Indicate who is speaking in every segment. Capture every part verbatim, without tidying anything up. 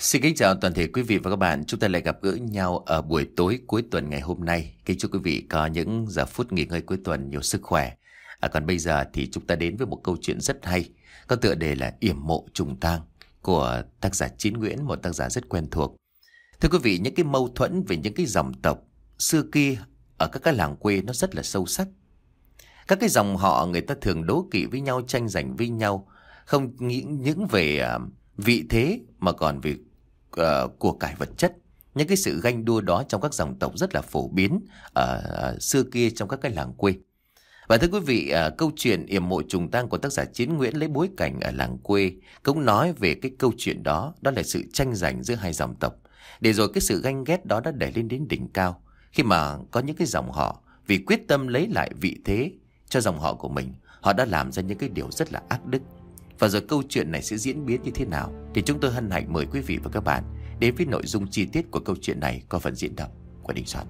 Speaker 1: Xin kính chào toàn thể quý vị và các bạn. Chúng ta lại gặp gỡ nhau ở buổi tối cuối tuần ngày hôm nay. Kính chúc quý vị có những giờ phút nghỉ ngơi cuối tuần nhiều sức khỏe. À, còn bây giờ thì chúng ta đến với một câu chuyện rất hay, có tựa đề là Yểm mộ trùng tang của tác giả Chín Nguyễn, một tác giả rất quen thuộc. Thưa quý vị, những cái mâu thuẫn về những cái dòng tộc xưa kia ở các cái làng quê nó rất là sâu sắc. Các cái dòng họ người ta thường đố kỵ với nhau, tranh giành với nhau, không nghĩ những về uh, vị thế mà còn về uh, của cải vật chất. Những cái sự ganh đua đó trong các dòng tộc rất là phổ biến ở uh, xưa kia trong các cái làng quê. Và thưa quý vị, uh, câu chuyện Yểm mộ trùng tang của tác giả Chín Nguyễn lấy bối cảnh ở làng quê cũng nói về cái câu chuyện đó, đó là sự tranh giành giữa hai dòng tộc. Để rồi cái sự ganh ghét đó đã đẩy lên đến đỉnh cao khi mà có những cái dòng họ vì quyết tâm lấy lại vị thế cho dòng họ của mình, họ đã làm ra những cái điều rất là ác đức. Và rồi câu chuyện này sẽ diễn biến như thế nào thì chúng tôi hân hạnh mời quý vị và các bạn đến với nội dung chi tiết của câu chuyện này qua phần diễn đọc của Đình Soạn.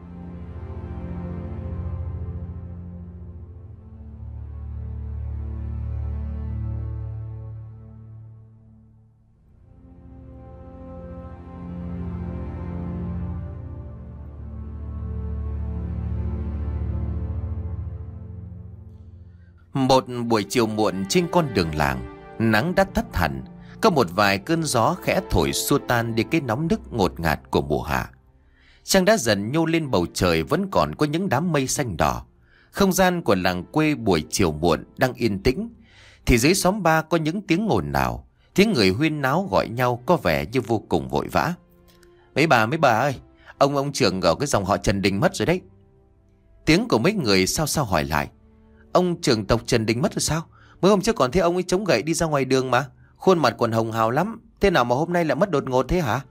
Speaker 1: Một buổi chiều muộn trên con đường làng, nắng đã tắt hẳn, có một vài cơn gió khẽ thổi xua tan đi cái nóng nức ngột ngạt của mùa hạ. Trăng đã dần nhô lên bầu trời, vẫn còn có những đám mây xanh đỏ. Không gian của làng quê buổi chiều muộn đang yên tĩnh, thì dưới xóm ba có những tiếng ồn ào, tiếng người huyên náo gọi nhau có vẻ như vô cùng vội vã. Mấy bà, mấy bà ơi, ông ông trưởng ở cái dòng họ Trần Đình mất rồi đấy. Tiếng của mấy người sao sao hỏi lại. Ông trưởng tộc Trần Đình mất rồi sao? Mới hôm trước còn thấy ông ấy chống gậy đi ra ngoài đường mà, khuôn mặt còn hồng hào lắm. Thế nào mà hôm nay lại mất đột ngột thế hả?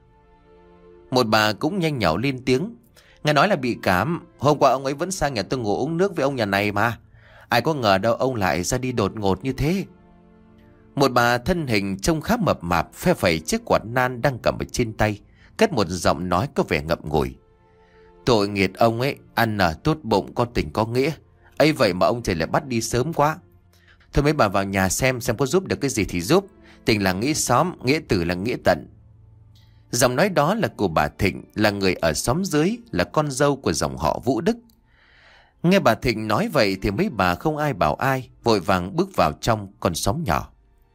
Speaker 1: Một bà cũng nhanh nhảu lên tiếng. Nghe nói là bị cảm. Hôm qua ông ấy vẫn sang nhà tôi ngủ uống nước với ông nhà này mà. Ai có ngờ đâu ông lại ra đi đột ngột như thế. Một bà thân hình trông khá mập mạp, phe phẩy chiếc quạt nan đang cầm ở trên tay, cất một giọng nói có vẻ ngậm ngùi. Tội nghiệt ông ấy, ăn ở tốt bụng có tình có nghĩa, ấy vậy mà ông trời lại bắt đi sớm quá. Thôi mấy bà vào nhà xem xem có giúp được cái gì thì giúp. Tình là nghĩa xóm, nghĩa tử là nghĩa tận. Giọng nói đó là của bà Thịnh, là người ở xóm dưới, là con dâu của dòng họ Vũ Đức. Nghe bà Thịnh nói vậy thì mấy bà không ai bảo ai, vội vàng bước vào trong con xóm nhỏ.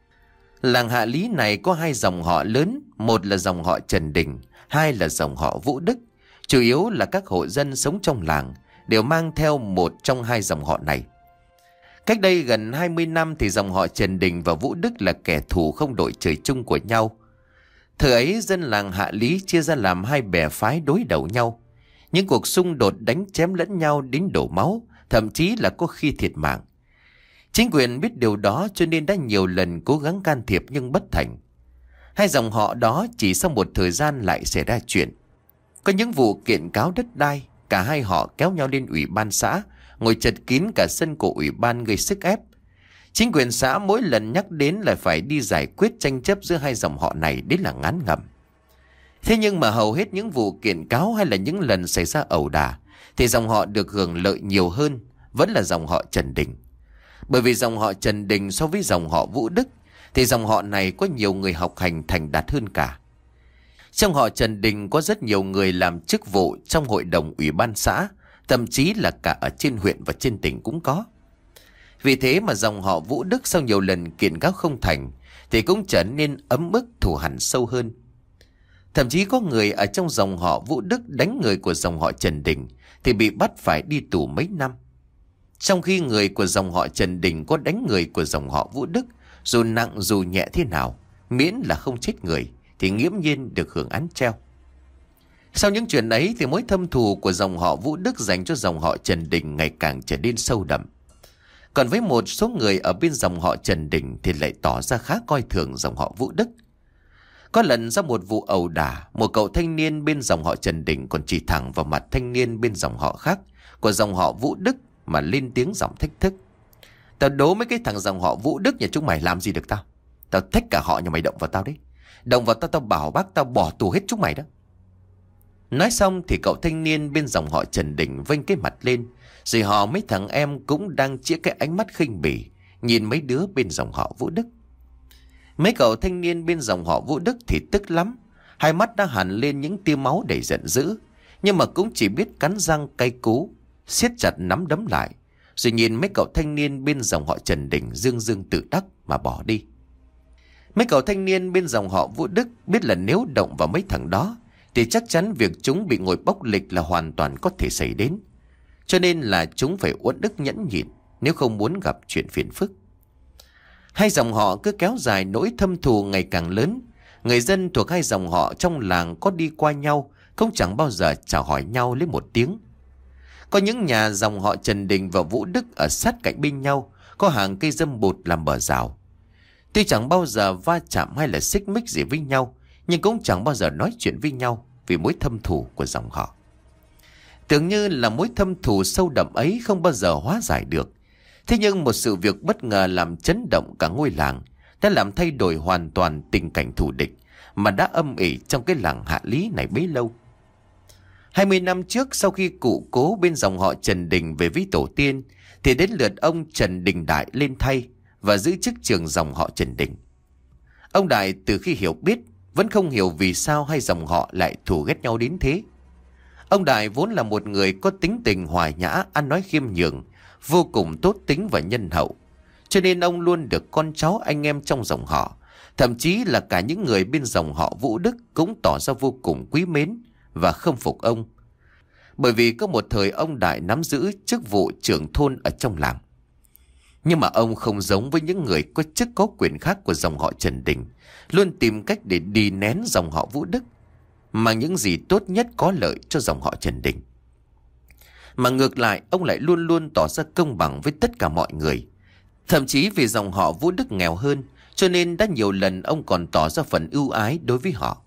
Speaker 1: Làng Hạ Lý này có hai dòng họ lớn, một là dòng họ Trần Đình, hai là dòng họ Vũ Đức. Chủ yếu là các hộ dân sống trong làng đều mang theo một trong hai dòng họ này. Cách đây gần hai mươi năm thì dòng họ Trần Đình và Vũ Đức là kẻ thù không đội trời chung của nhau. Thời ấy dân làng Hạ Lý chia ra làm hai bè phái đối đầu nhau. Những cuộc xung đột đánh chém lẫn nhau đến đổ máu, thậm chí là có khi thiệt mạng. Chính quyền biết điều đó cho nên đã nhiều lần cố gắng can thiệp nhưng bất thành. Hai dòng họ đó chỉ sau một thời gian lại xảy ra chuyện. Có những vụ kiện cáo đất đai, cả hai họ kéo nhau lên ủy ban xã, ngồi chật kín cả sân của ủy ban gây sức ép. Chính quyền xã mỗi lần nhắc đến là phải đi giải quyết tranh chấp giữa hai dòng họ này đến là ngán ngẩm. Thế nhưng mà hầu hết những vụ kiện cáo hay là những lần xảy ra ẩu đả thì dòng họ được hưởng lợi nhiều hơn vẫn là dòng họ Trần Đình. Bởi vì dòng họ Trần Đình so với dòng họ Vũ Đức thì dòng họ này có nhiều người học hành thành đạt hơn cả. Trong họ Trần Đình có rất nhiều người làm chức vụ trong hội đồng ủy ban xã, thậm chí là cả ở trên huyện và trên tỉnh cũng có. Vì thế mà dòng họ Vũ Đức sau nhiều lần kiện cáo không thành thì cũng trở nên ấm ức thù hằn sâu hơn. Thậm chí có người ở trong dòng họ Vũ Đức đánh người của dòng họ Trần Đình thì bị bắt phải đi tù mấy năm. Trong khi người của dòng họ Trần Đình có đánh người của dòng họ Vũ Đức, dù nặng dù nhẹ thế nào, miễn là không chết người thì nghiễm nhiên được hưởng án treo. Sau những chuyện ấy thì mối thâm thù của dòng họ Vũ Đức dành cho dòng họ Trần Đình ngày càng trở nên sâu đậm. Còn với một số người ở bên dòng họ Trần Đình thì lại tỏ ra khá coi thường dòng họ Vũ Đức. Có lần sau một vụ ẩu đả, một cậu thanh niên bên dòng họ Trần Đình còn chỉ thẳng vào mặt thanh niên bên dòng họ khác của dòng họ Vũ Đức mà lên tiếng giọng thách thức. Tao đố mấy cái thằng dòng họ Vũ Đức nhà chúng mày làm gì được tao? Tao thách cả họ nhà mày động vào tao đấy. Động vào tao tao bảo bác tao bỏ tù hết chúng mày đó. Nói xong thì cậu thanh niên bên dòng họ Trần Đình vênh cái mặt lên, rồi họ mấy thằng em cũng đang chĩa cái ánh mắt khinh bỉ nhìn mấy đứa bên dòng họ Vũ Đức. Mấy cậu thanh niên bên dòng họ Vũ Đức thì tức lắm. Hai mắt đã hằn lên những tia máu đầy giận dữ, nhưng mà cũng chỉ biết cắn răng cay cú, siết chặt nắm đấm lại, rồi nhìn mấy cậu thanh niên bên dòng họ Trần Đình dương dương tự đắc mà bỏ đi. Mấy cậu thanh niên bên dòng họ Vũ Đức biết là nếu động vào mấy thằng đó thì chắc chắn việc chúng bị ngồi bốc lịch là hoàn toàn có thể xảy đến. Cho nên là chúng phải uất ức nhẫn nhịn nếu không muốn gặp chuyện phiền phức. Hai dòng họ cứ kéo dài nỗi thâm thù ngày càng lớn. Người dân thuộc hai dòng họ trong làng có đi qua nhau không chẳng bao giờ chào hỏi nhau lấy một tiếng. Có những nhà dòng họ Trần Đình và Vũ Đức ở sát cạnh bên nhau, có hàng cây dâm bụt làm bờ rào. Tuy chẳng bao giờ va chạm hay là xích mích gì với nhau, nhưng cũng chẳng bao giờ nói chuyện với nhau vì mối thâm thù của dòng họ. Tưởng như là mối thâm thù sâu đậm ấy không bao giờ hóa giải được. Thế nhưng một sự việc bất ngờ làm chấn động cả ngôi làng, đã làm thay đổi hoàn toàn tình cảnh thù địch mà đã âm ỉ trong cái làng Hạ Lý này bấy lâu. Hai mươi năm trước, sau khi cụ cố bên dòng họ Trần Đình về với tổ tiên, thì đến lượt ông Trần Đình Đại lên thay và giữ chức trưởng dòng họ Trần Đình. Ông Đại từ khi hiểu biết vẫn không hiểu vì sao hai dòng họ lại thù ghét nhau đến thế. Ông Đại vốn là một người có tính tình hòa nhã, ăn nói khiêm nhường, vô cùng tốt tính và nhân hậu. Cho nên ông luôn được con cháu anh em trong dòng họ, thậm chí là cả những người bên dòng họ Vũ Đức cũng tỏ ra vô cùng quý mến và khâm phục ông. Bởi vì có một thời ông Đại nắm giữ chức vụ trưởng thôn ở trong làng. Nhưng mà ông không giống với những người có chức có quyền khác của dòng họ Trần Đình, luôn tìm cách để đì nén dòng họ Vũ Đức, mà những gì tốt nhất có lợi cho dòng họ Trần Đình. Mà ngược lại, ông lại luôn luôn tỏ ra công bằng với tất cả mọi người. Thậm chí vì dòng họ Vũ Đức nghèo hơn, cho nên đã nhiều lần ông còn tỏ ra phần ưu ái đối với họ.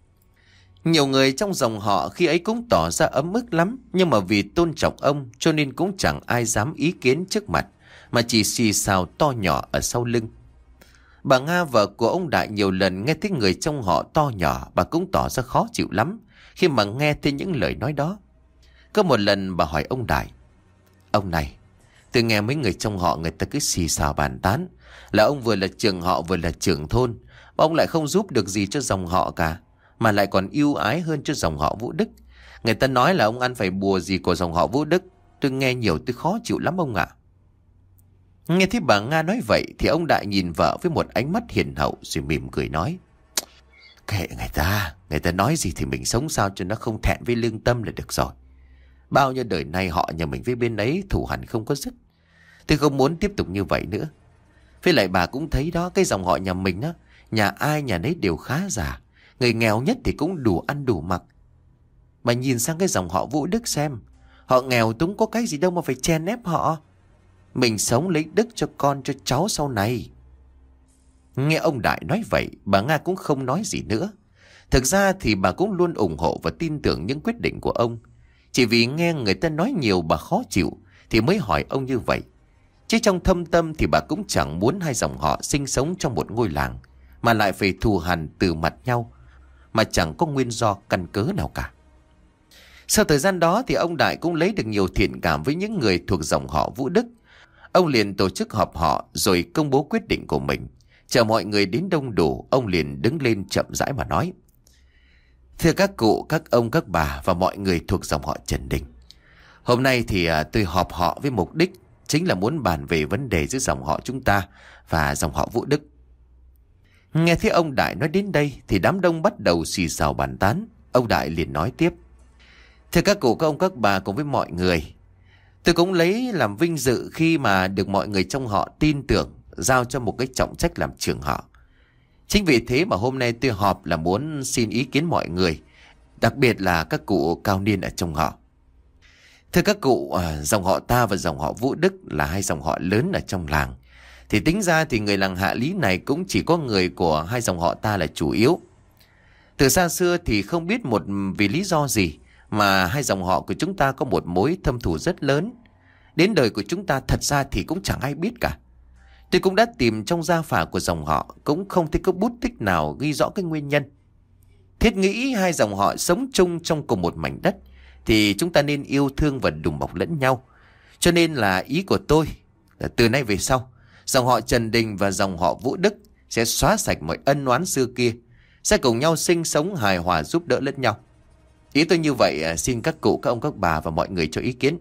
Speaker 1: Nhiều người trong dòng họ khi ấy cũng tỏ ra ấm ức lắm, nhưng mà vì tôn trọng ông cho nên cũng chẳng ai dám ý kiến trước mặt, mà chỉ xì xào to nhỏ ở sau lưng. Bà Nga, vợ của ông Đại, nhiều lần nghe thấy người trong họ to nhỏ, bà cũng tỏ ra khó chịu lắm khi mà nghe thấy những lời nói đó. Có một lần bà hỏi ông Đại: "Ông này, tôi nghe mấy người trong họ người ta cứ xì xào bàn tán là ông vừa là trưởng họ vừa là trưởng thôn, mà ông lại không giúp được gì cho dòng họ cả, mà lại còn ưu ái hơn cho dòng họ Vũ Đức. Người ta nói là ông ăn phải bùa gì của dòng họ Vũ Đức. Tôi nghe nhiều tôi khó chịu lắm ông ạ." Nghe thấy bà Nga nói vậy thì ông Đại nhìn vợ với một ánh mắt hiền hậu rồi mỉm cười nói: "Kệ người ta, người ta nói gì thì mình sống sao cho nó không thẹn với lương tâm là được rồi. Bao nhiêu đời nay họ nhà mình với bên ấy thù hằn không có dứt. Tôi không muốn tiếp tục như vậy nữa. Với lại bà cũng thấy đó, cái dòng họ nhà mình á, nhà ai nhà nấy đều khá giả. Người nghèo nhất thì cũng đủ ăn đủ mặc. Bà nhìn sang cái dòng họ Vũ Đức xem, họ nghèo túng có cái gì đâu mà phải chen ép họ. Mình sống lấy đức cho con cho cháu sau này." Nghe ông Đại nói vậy, bà Nga cũng không nói gì nữa. Thực ra thì bà cũng luôn ủng hộ và tin tưởng những quyết định của ông. Chỉ vì nghe người ta nói nhiều bà khó chịu thì mới hỏi ông như vậy. Chứ trong thâm tâm thì bà cũng chẳng muốn hai dòng họ sinh sống trong một ngôi làng mà lại phải thù hằn từ mặt nhau, mà chẳng có nguyên do căn cớ nào cả. Sau thời gian đó thì ông Đại cũng lấy được nhiều thiện cảm với những người thuộc dòng họ Vũ Đức. Ông liền tổ chức họp họ rồi công bố quyết định của mình. Chờ mọi người đến đông đủ, ông liền đứng lên chậm rãi mà nói: "Thưa các cụ, các ông, các bà và mọi người thuộc dòng họ Trần Đình, hôm nay thì tôi họp họ với mục đích chính là muốn bàn về vấn đề giữa dòng họ chúng ta và dòng họ Vũ Đức." Nghe thấy ông Đại nói đến đây thì đám đông bắt đầu xì xào bàn tán. Ông Đại liền nói tiếp: "Thưa các cụ, các ông, các bà cùng với mọi người, tôi cũng lấy làm vinh dự khi mà được mọi người trong họ tin tưởng giao cho một cái trọng trách làm trưởng họ. Chính vì thế mà hôm nay tôi họp là muốn xin ý kiến mọi người, đặc biệt là các cụ cao niên ở trong họ. Thưa các cụ, dòng họ ta và dòng họ Vũ Đức là hai dòng họ lớn ở trong làng. Thì tính ra thì người làng Hạ Lý này cũng chỉ có người của hai dòng họ ta là chủ yếu. Từ xa xưa thì không biết một vì lý do gì mà hai dòng họ của chúng ta có một mối thâm thù rất lớn. Đến đời của chúng ta thật ra thì cũng chẳng ai biết cả. Tôi cũng đã tìm trong gia phả của dòng họ, cũng không thấy có bút tích nào ghi rõ cái nguyên nhân. Thiết nghĩ hai dòng họ sống chung trong cùng một mảnh đất thì chúng ta nên yêu thương và đùm bọc lẫn nhau. Cho nên là ý của tôi là từ nay về sau, dòng họ Trần Đình và dòng họ Vũ Đức sẽ xóa sạch mọi ân oán xưa kia, sẽ cùng nhau sinh sống hài hòa giúp đỡ lẫn nhau. Ý tôi như vậy, xin các cụ, các ông, các bà và mọi người cho ý kiến.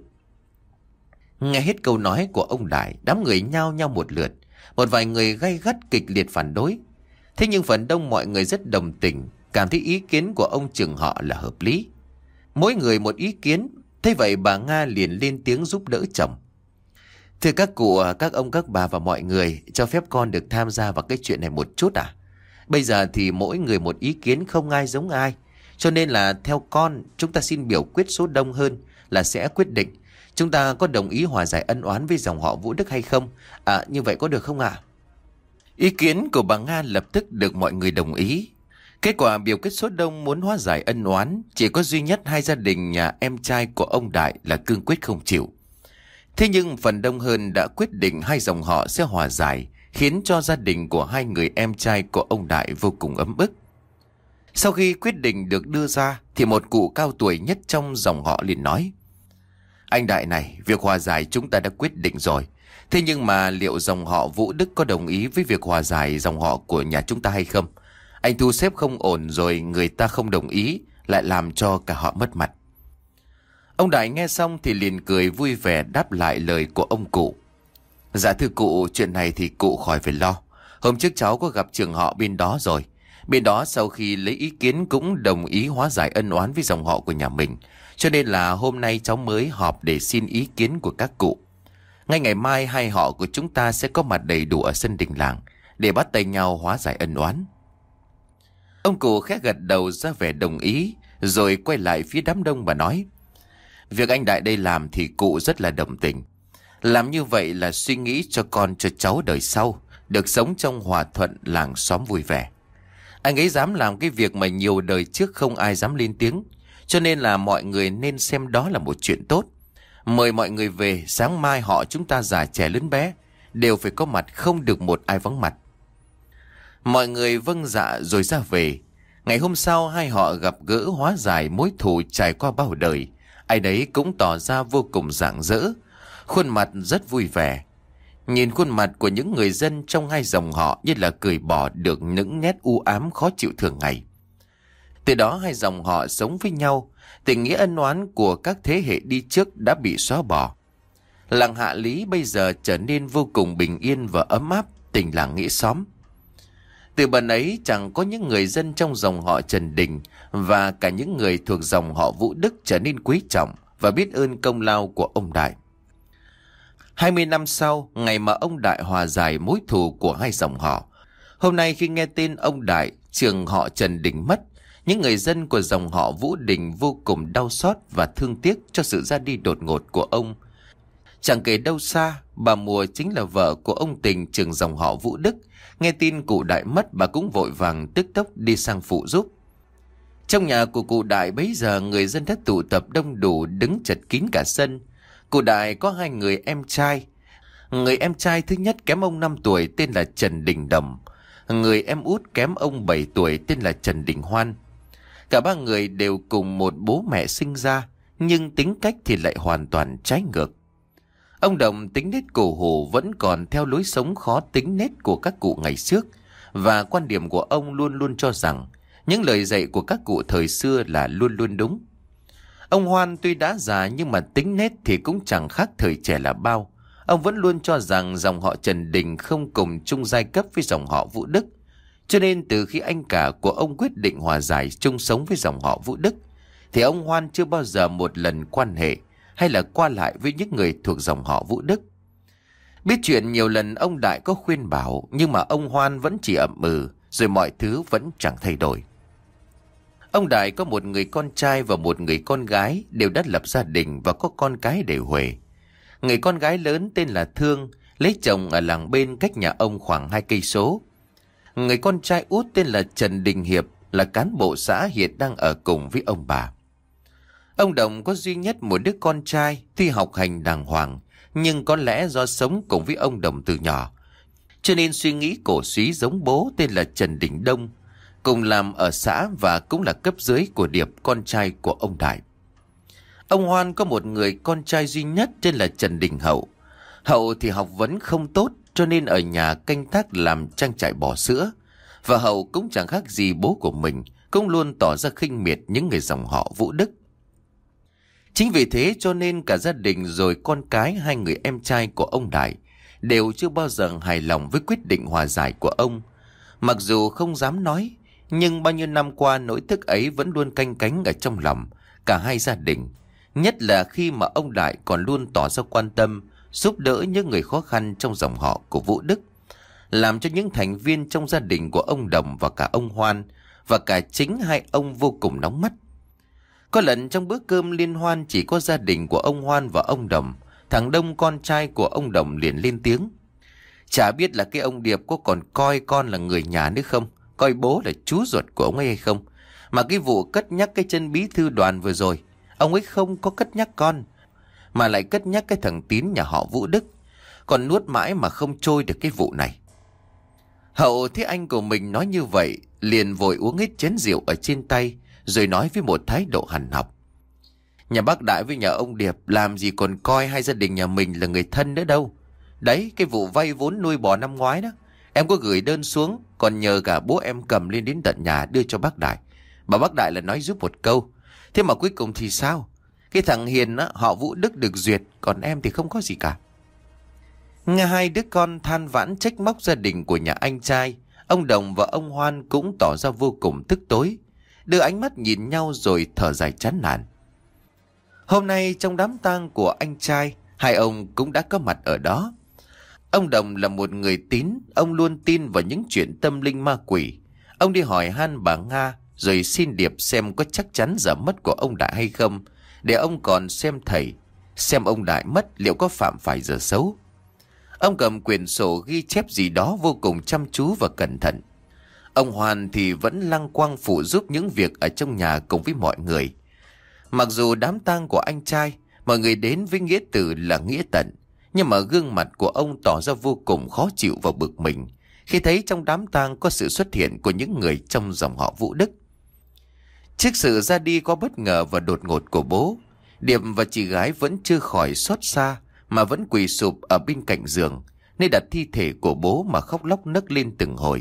Speaker 1: Nghe hết câu nói của ông Đại, đám người nhao nhao một lượt. Một vài người gay gắt kịch liệt phản đối. Thế nhưng phần đông mọi người rất đồng tình, cảm thấy ý kiến của ông trưởng họ là hợp lý. Mỗi người một ý kiến. Thế vậy bà Nga liền lên tiếng giúp đỡ chồng. Thưa các cụ, các ông, các bà và mọi người, cho phép con được tham gia vào cái chuyện này một chút à? Bây giờ thì mỗi người một ý kiến, không ai giống ai. Cho nên là theo con, chúng ta xin biểu quyết số đông hơn là sẽ quyết định chúng ta có đồng ý hòa giải ân oán với dòng họ Vũ Đức hay không. À, như vậy có được không ạ? À? Ý kiến của bà Nga lập tức được mọi người đồng ý. Kết quả biểu quyết số đông muốn hóa giải ân oán, chỉ có duy nhất hai gia đình nhà em trai của ông Đại là cương quyết không chịu. Thế nhưng phần đông hơn đã quyết định hai dòng họ sẽ hòa giải, khiến cho gia đình của hai người em trai của ông Đại vô cùng ấm ức. Sau khi quyết định được đưa ra thì một cụ cao tuổi nhất trong dòng họ liền nói: Anh Đại này, việc hòa giải chúng ta đã quyết định rồi. Thế nhưng mà liệu dòng họ Vũ Đức có đồng ý với việc hòa giải dòng họ của nhà chúng ta hay không? Anh thu xếp không ổn rồi người ta không đồng ý, lại làm cho cả họ mất mặt. Ông Đại nghe xong thì liền cười vui vẻ đáp lại lời của ông cụ. Dạ thưa cụ, chuyện này thì cụ khỏi phải lo. Hôm trước cháu có gặp trưởng họ bên đó rồi. Bên đó sau khi lấy ý kiến cũng đồng ý hóa giải ân oán với dòng họ của nhà mình. Cho nên là hôm nay cháu mới họp để xin ý kiến của các cụ. Ngay ngày mai hai họ của chúng ta sẽ có mặt đầy đủ ở sân đình làng để bắt tay nhau hóa giải ân oán. Ông cụ khẽ gật đầu ra vẻ đồng ý, rồi quay lại phía đám đông và nói: Việc anh Đại đây làm thì cụ rất là đồng tình. Làm như vậy là suy nghĩ cho con cho cháu đời sau được sống trong hòa thuận làng xóm vui vẻ. Anh ấy dám làm cái việc mà nhiều đời trước không ai dám lên tiếng, cho nên là mọi người nên xem đó là một chuyện tốt. Mời mọi người về, sáng mai họ chúng ta già trẻ lớn bé đều phải có mặt, không được một ai vắng mặt. Mọi người vâng dạ rồi ra về. Ngày hôm sau hai họ gặp gỡ hóa giải mối thù trải qua bao đời. Ai đấy cũng tỏ ra vô cùng rạng rỡ, khuôn mặt rất vui vẻ. Nhìn khuôn mặt của những người dân trong hai dòng họ như là cười bỏ được những nét u ám khó chịu thường ngày. Từ đó hai dòng họ sống với nhau, tình nghĩa ân oán của các thế hệ đi trước đã bị xóa bỏ. Làng Hạ Lý bây giờ trở nên vô cùng bình yên và ấm áp, tình làng nghĩa xóm. Từ bần ấy chẳng có những người dân trong dòng họ Trần Đình và cả những người thuộc dòng họ Vũ Đức trở nên quý trọng và biết ơn công lao của ông Đại. Hai mươi năm sau, ngày mà ông Đại hòa giải mối thù của hai dòng họ, hôm nay khi nghe tin ông Đại, trường họ Trần Đình mất, những người dân của dòng họ Vũ Đình vô cùng đau xót và thương tiếc cho sự ra đi đột ngột của ông. Chẳng kể đâu xa, bà Mùa chính là vợ của ông Tình trưởng dòng họ Vũ Đức. Nghe tin cụ Đại mất, bà cũng vội vàng tức tốc đi sang phụ giúp. Trong nhà của cụ Đại bấy giờ người dân đã tụ tập đông đủ, đứng chật kín cả sân. Cụ Đại có hai người em trai. Người em trai thứ nhất kém ông năm tuổi tên là Trần Đình Đồng. Người em út kém ông bảy tuổi tên là Trần Đình Hoan. Cả ba người đều cùng một bố mẹ sinh ra, nhưng tính cách thì lại hoàn toàn trái ngược. Ông Đồng tính nết cổ hủ vẫn còn theo lối sống khó tính nết của các cụ ngày trước, và quan điểm của ông luôn luôn cho rằng những lời dạy của các cụ thời xưa là luôn luôn đúng. Ông Hoan tuy đã già nhưng mà tính nết thì cũng chẳng khác thời trẻ là bao. Ông vẫn luôn cho rằng dòng họ Trần Đình không cùng chung giai cấp với dòng họ Vũ Đức. Cho nên từ khi anh cả của ông quyết định hòa giải chung sống với dòng họ Vũ Đức, thì ông Hoan chưa bao giờ một lần quan hệ hay là qua lại với những người thuộc dòng họ Vũ Đức. Biết chuyện nhiều lần ông Đại có khuyên bảo, nhưng mà ông Hoan vẫn chỉ ậm ừ, rồi mọi thứ vẫn chẳng thay đổi. Ông Đại có một người con trai và một người con gái, đều đã lập gia đình và có con cái để huề. Người con gái lớn tên là Thương, lấy chồng ở làng bên cách nhà ông khoảng hai cây số. Người con trai út tên là Trần Đình Hiệp, là cán bộ xã hiện đang ở cùng với ông bà. Ông Đồng có duy nhất một đứa con trai, tuy học hành đàng hoàng, nhưng có lẽ do sống cùng với ông Đồng từ nhỏ, cho nên suy nghĩ cổ súy giống bố tên là Trần Đình Đông, cùng làm ở xã và cũng là cấp dưới của Điệp, con trai của ông Đại. Ông Hoan có một người con trai duy nhất tên là Trần Đình Hậu. Hậu thì học vấn không tốt, cho nên ở nhà canh tác làm trang trại bò sữa, Và Hậu cũng chẳng khác gì bố của mình, cũng luôn tỏ ra khinh miệt những người dòng họ Vũ Đức. Chính vì thế cho nên cả gia đình rồi con cái hai người em trai của ông Đại đều chưa bao giờ hài lòng với quyết định hòa giải của ông. Mặc dù không dám nói, nhưng bao nhiêu năm qua nỗi tức ấy vẫn luôn canh cánh ở trong lòng cả hai gia đình. Nhất là khi mà ông Đại còn luôn tỏ ra quan tâm, giúp đỡ những người khó khăn trong dòng họ của Vũ Đức, làm cho những thành viên trong gia đình của ông Đồng và cả ông Hoan và cả chính hai ông vô cùng nóng mắt. Có lần trong bữa cơm liên hoan chỉ có gia đình của ông Hoan và ông Đồng, thằng Đông con trai của ông Đồng liền lên tiếng: "Chả biết là cái ông Điệp có còn coi con là người nhà nữa không, coi bố là chú ruột của ông ấy hay không. Mà cái vụ cất nhắc cái chân bí thư đoàn vừa rồi, ông ấy không có cất nhắc con, mà lại cất nhắc cái thằng Tín nhà họ Vũ Đức. Còn nuốt mãi mà không trôi được cái vụ này." Hậu thấy anh của mình nói như vậy, liền vội uống hết chén rượu ở trên tay, rồi nói với một thái độ hằn học: "Nhà bác Đại với nhà ông Điệp làm gì còn coi hai gia đình nhà mình là người thân nữa đâu. Đấy, cái vụ vay vốn nuôi bò năm ngoái đó, em có gửi đơn xuống, còn nhờ cả bố em cầm lên đến tận nhà đưa cho bác Đại. Mà bác Đại là nói giúp một câu. Thế mà cuối cùng thì sao? Cái thằng Hiền á, họ Vũ Đức được duyệt, còn em thì không có gì cả." Nghe hai đứa con than vãn trách móc gia đình của nhà anh trai, ông Đồng và ông Hoan cũng tỏ ra vô cùng tức tối, đưa ánh mắt nhìn nhau rồi thở dài chán nản. Hôm nay trong đám tang của anh trai, hai ông cũng đã có mặt ở đó. Ông Đồng là một người tín, ông luôn tin vào những chuyện tâm linh ma quỷ. Ông đi hỏi han bà Nga rồi xin Điệp xem có chắc chắn giờ mất của ông Đại hay không, để ông còn xem thầy, xem ông Đại mất liệu có phạm phải giờ xấu. Ông cầm quyển sổ ghi chép gì đó vô cùng chăm chú và cẩn thận. Ông Hoàn thì vẫn lăng quăng phụ giúp những việc ở trong nhà cùng với mọi người. Mặc dù đám tang của anh trai, mọi người đến với nghĩa tử là nghĩa tận, nhưng mà gương mặt của ông tỏ ra vô cùng khó chịu và bực mình khi thấy trong đám tang có sự xuất hiện của những người trong dòng họ Vũ Đức. Trước sự ra đi có bất ngờ và đột ngột của bố, Điệp và chị gái vẫn chưa khỏi xót xa mà vẫn quỳ sụp ở bên cạnh giường, nơi đặt thi thể của bố mà khóc lóc nấc lên từng hồi.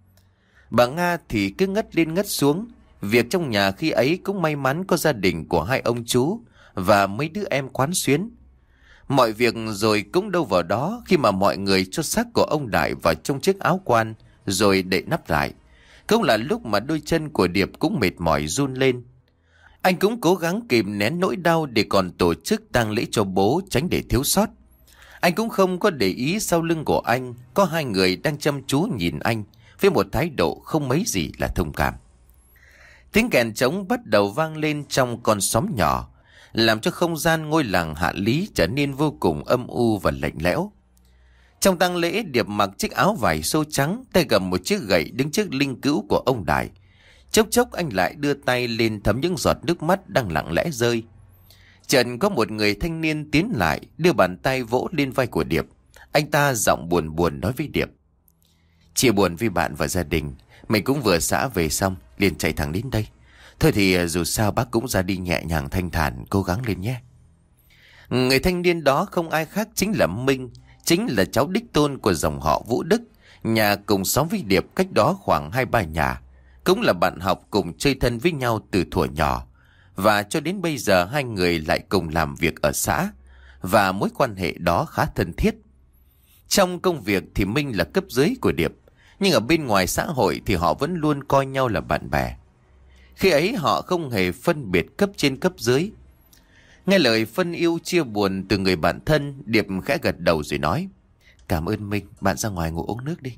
Speaker 1: Bà Nga thì cứ ngất lên ngất xuống. Việc trong nhà khi ấy cũng may mắn có gia đình của hai ông chú và mấy đứa em quán xuyến. Mọi việc rồi cũng đâu vào đó khi mà mọi người cho xác của ông Đại vào trong chiếc áo quan rồi đậy nắp lại. Cũng là lúc mà đôi chân của Điệp cũng mệt mỏi run lên. Anh cũng cố gắng kìm nén nỗi đau để còn tổ chức tang lễ cho bố, tránh để thiếu sót. Anh cũng không có để ý sau lưng của anh có hai người đang chăm chú nhìn anh với một thái độ không mấy gì là thông cảm. Tiếng kèn trống bắt đầu vang lên trong con xóm nhỏ, làm cho không gian ngôi làng Hạ Lý trở nên vô cùng âm u và lạnh lẽo. Trong tang lễ, Điệp mặc chiếc áo vải xô trắng, tay cầm một chiếc gậy đứng trước linh cữu của ông Đại. Chốc chốc anh lại đưa tay lên thấm những giọt nước mắt đang lặng lẽ rơi. Chợt có một người thanh niên tiến lại, đưa bàn tay vỗ lên vai của Điệp. Anh ta giọng buồn buồn nói với Điệp: "Chia buồn với bạn và gia đình, mình cũng vừa xã về xong liền chạy thẳng đến đây. Thôi thì dù sao bác cũng ra đi nhẹ nhàng thanh thản, cố gắng lên nhé." Người thanh niên đó không ai khác chính là Minh, chính là cháu đích tôn của dòng họ Vũ Đức, nhà cùng xóm với Điệp cách đó khoảng hai ba nhà, cũng là bạn học cùng chơi thân với nhau từ thuở nhỏ, và cho đến bây giờ hai người lại cùng làm việc ở xã, và mối quan hệ đó khá thân thiết. Trong công việc thì Minh là cấp dưới của Điệp, nhưng ở bên ngoài xã hội thì họ vẫn luôn coi nhau là bạn bè. Khi ấy họ không hề phân biệt cấp trên cấp dưới. Nghe lời phân yêu chia buồn từ người bạn thân, Điệp khẽ gật đầu rồi nói: "Cảm ơn Minh, bạn ra ngoài ngồi uống nước đi."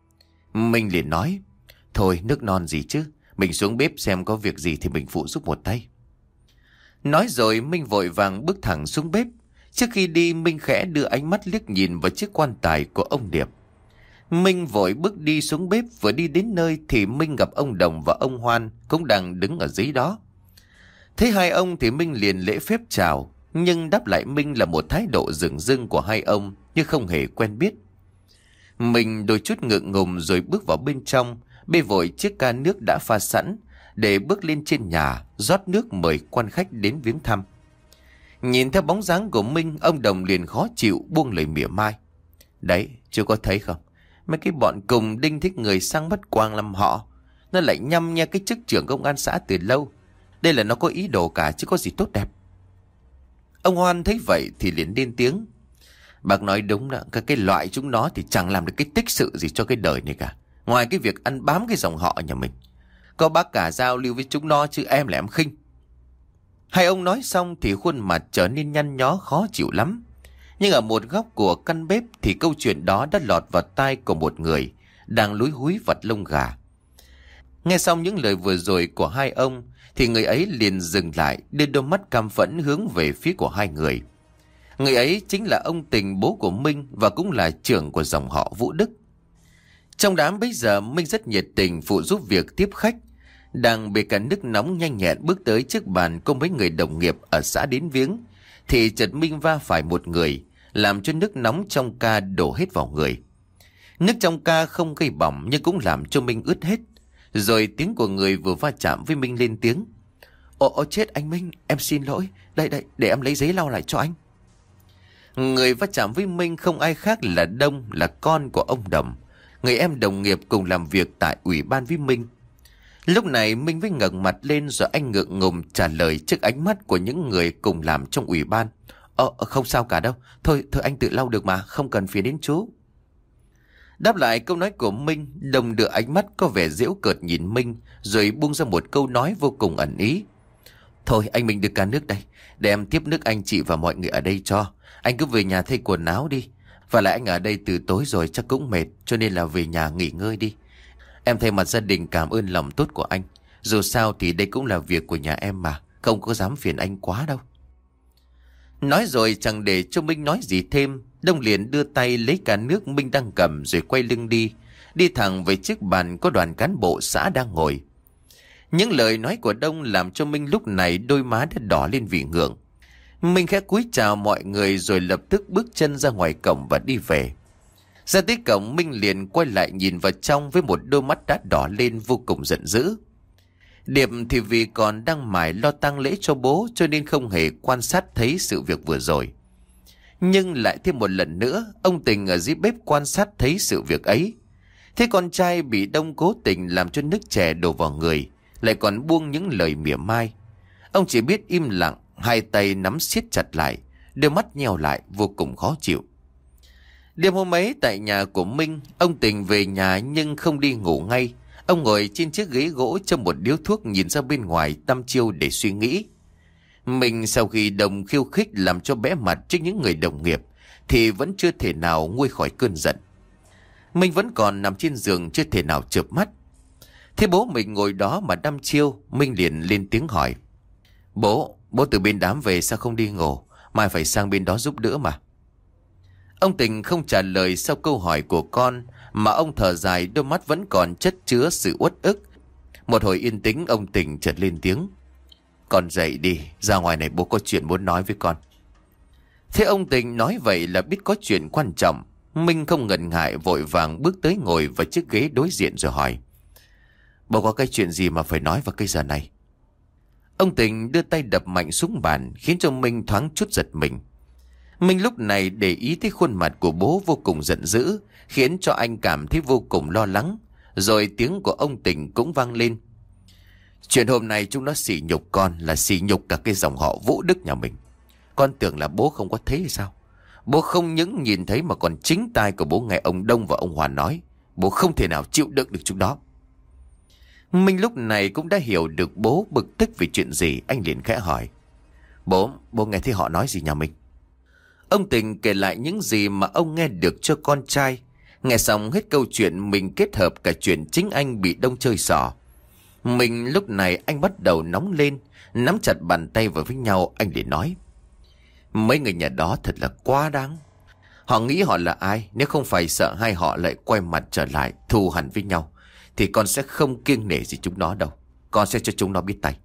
Speaker 1: Minh liền nói: "Thôi nước non gì chứ, mình xuống bếp xem có việc gì thì mình phụ giúp một tay." Nói rồi Minh vội vàng bước thẳng xuống bếp. Trước khi đi, Minh khẽ đưa ánh mắt liếc nhìn vào chiếc quan tài của ông Điệp. Minh vội bước đi xuống bếp, vừa đi đến nơi thì Minh gặp ông Đồng và ông Hoan cũng đang đứng ở dưới đó. Thấy hai ông thì Minh liền lễ phép chào, nhưng đáp lại Minh là một thái độ dửng dưng của hai ông như không hề quen biết. Mình đôi chút ngượng ngùng rồi bước vào bên trong, bê vội chiếc ca nước đã pha sẵn để bước lên trên nhà rót nước mời quan khách đến viếng thăm. Nhìn theo bóng dáng của Minh, ông Đồng liền khó chịu buông lời mỉa mai: "Đấy, chưa có thấy không? Mấy cái bọn cùng đinh thích người sang bắt quang làm họ. Nó lại nhăm nhe cái chức trưởng công an xã từ lâu. Đây là nó có ý đồ cả chứ có gì tốt đẹp. Ông Hoan thấy vậy thì liền lên tiếng. Bác nói đúng đó, cái, cái loại chúng nó thì chẳng làm được cái tích sự gì cho cái đời này cả. Ngoài cái việc ăn bám cái dòng họ nhà mình. Có bác cả giao lưu với chúng nó chứ em là em khinh. Hai ông nói xong thì khuôn mặt trở nên nhăn nhó khó chịu lắm. Nhưng ở một góc của căn bếp thì câu chuyện đó đã lọt vào tai của một người đang lúi húi vặt lông gà. Nghe xong những lời vừa rồi của hai ông thì người ấy liền dừng lại, đưa đôi mắt căm phẫn hướng về phía của hai người. Người ấy chính là ông Tình, bố của Minh, và cũng là trưởng của dòng họ Vũ Đức. Trong đám bấy giờ Minh rất nhiệt tình phụ giúp việc tiếp khách. Đang bê cả nước nóng nhanh nhẹn bước tới trước bàn có mấy người đồng nghiệp ở xã đến viếng, thì chợt Minh va phải một người, làm cho nước nóng trong ca đổ hết vào người. Nước trong ca không gây bỏng nhưng cũng làm cho Minh ướt hết. Rồi tiếng của người vừa va chạm với Minh lên tiếng. Ồ, ồ chết anh Minh, em xin lỗi. Đây đây, để em lấy giấy lau lại cho anh. Người va chạm với Minh không ai khác là Đông, là con của ông Đồng, người em đồng nghiệp cùng làm việc tại ủy ban với Minh. Lúc này Minh mới ngẩng mặt lên rồi anh ngượng ngùng trả lời trước ánh mắt của những người cùng làm trong ủy ban. Ờ, không sao cả đâu. Thôi, thôi anh tự lau được mà, không cần phiền đến chú. Đáp lại câu nói của Minh, Đồng đưa ánh mắt có vẻ giễu cợt nhìn Minh, rồi buông ra một câu nói vô cùng ẩn ý. Thôi anh Minh được cả nước đây, để em tiếp nước anh chị và mọi người ở đây cho. Anh cứ về nhà thay quần áo đi. Và lại anh ở đây từ tối rồi chắc cũng mệt, cho nên là về nhà nghỉ ngơi đi. Em thay mặt gia đình cảm ơn lòng tốt của anh. Dù sao thì đây cũng là việc của nhà em mà, không có dám phiền anh quá đâu. Nói rồi chẳng để cho Minh nói gì thêm, Đông liền đưa tay lấy cả nước Minh đang cầm rồi quay lưng đi, đi thẳng về chiếc bàn có đoàn cán bộ xã đang ngồi. Những lời nói của Đông làm cho Minh lúc này đôi má đã đỏ lên vì ngượng. Minh khẽ cúi chào mọi người rồi lập tức bước chân ra ngoài cổng và đi về. Ra tới cổng, Minh liền quay lại nhìn vào trong với một đôi mắt đã đỏ lên vô cùng giận dữ. Điệp thì vì còn đang mải lo tang lễ cho bố cho nên không hề quan sát thấy sự việc vừa rồi. Nhưng lại thêm một lần nữa, ông Tình ở dưới bếp quan sát thấy sự việc ấy. Thế con trai bị Đông cố tình làm cho nước chè đổ vào người, lại còn buông những lời mỉa mai. Ông chỉ biết im lặng, hai tay nắm siết chặt lại, đôi mắt nheo lại vô cùng khó chịu. Đêm hôm ấy tại nhà của Minh, ông Tình về nhà nhưng không đi ngủ ngay. Ông ngồi trên chiếc ghế gỗ châm một điếu thuốc nhìn ra bên ngoài tăm chiêu để suy nghĩ. Mình sau khi Đồng khiêu khích làm cho bẽ mặt trước những người đồng nghiệp thì vẫn chưa thể nào nguôi khỏi cơn giận. Mình vẫn còn nằm trên giường chưa thể nào chợp mắt. Thế bố mình ngồi đó mà đăm chiêu, Minh liền lên tiếng hỏi. Bố, bố từ bên đám về sao không đi ngủ, mai phải sang bên đó giúp đỡ mà. Ông Tình không trả lời sau câu hỏi của con, mà ông thở dài, đôi mắt vẫn còn chất chứa sự uất ức. Một hồi yên tĩnh, ông Tình chợt lên tiếng. Con dậy đi, ra ngoài này bố có chuyện muốn nói với con. Thế ông Tình nói vậy là biết có chuyện quan trọng. Minh không ngần ngại vội vàng bước tới ngồi vào chiếc ghế đối diện rồi hỏi. Bố có cái chuyện gì mà phải nói vào cái giờ này? Ông Tình đưa tay đập mạnh xuống bàn khiến cho Minh thoáng chút giật mình. Minh lúc này để ý thấy khuôn mặt của bố vô cùng giận dữ, khiến cho anh cảm thấy vô cùng lo lắng. Rồi tiếng của ông Tình cũng vang lên. Chuyện hôm nay chúng nó sỉ nhục con, là sỉ nhục cả cái dòng họ Vũ Đức nhà mình. Con tưởng là bố không có thấy hay sao? Bố không những nhìn thấy mà còn chính tai của bố nghe ông Đông và ông Hoàn nói. Bố không thể nào chịu đựng được chúng đó. Minh lúc này cũng đã hiểu được bố bực tức vì chuyện gì, anh liền khẽ hỏi. Bố, bố nghe thấy họ nói gì nhà mình? Ông Tình kể lại những gì mà ông nghe được cho con trai. Nghe xong hết câu chuyện, mình kết hợp cả chuyện chính anh bị Đông chơi xỏ. Mình lúc này anh bắt đầu nóng lên, nắm chặt bàn tay vào với nhau, anh liền nói. Mấy người nhà đó thật là quá đáng. Họ nghĩ họ là ai? Nếu không phải sợ hai họ lại quay mặt trở lại thù hằn với nhau thì con sẽ không kiêng nể gì chúng nó đâu. Con sẽ cho chúng nó biết tay.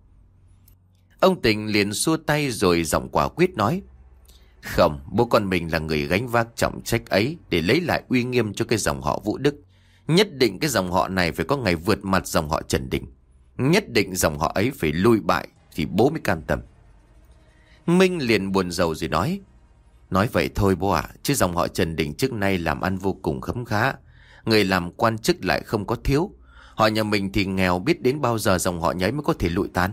Speaker 1: Ông Tình liền xua tay rồi giọng quả quyết nói. Không, bố con mình là người gánh vác trọng trách ấy để lấy lại uy nghiêm cho cái dòng họ Vũ Đức. Nhất định cái dòng họ này phải có ngày vượt mặt dòng họ Trần Đình. Nhất định dòng họ ấy phải lui bại thì bố mới cam tâm. Minh liền buồn rầu rồi nói. Nói vậy thôi bố ạ, chứ dòng họ Trần Đình trước nay làm ăn vô cùng khấm khá. Người làm quan chức lại không có thiếu. Họ nhà mình thì nghèo, biết đến bao giờ dòng họ nhấy mới có thể lụi tàn.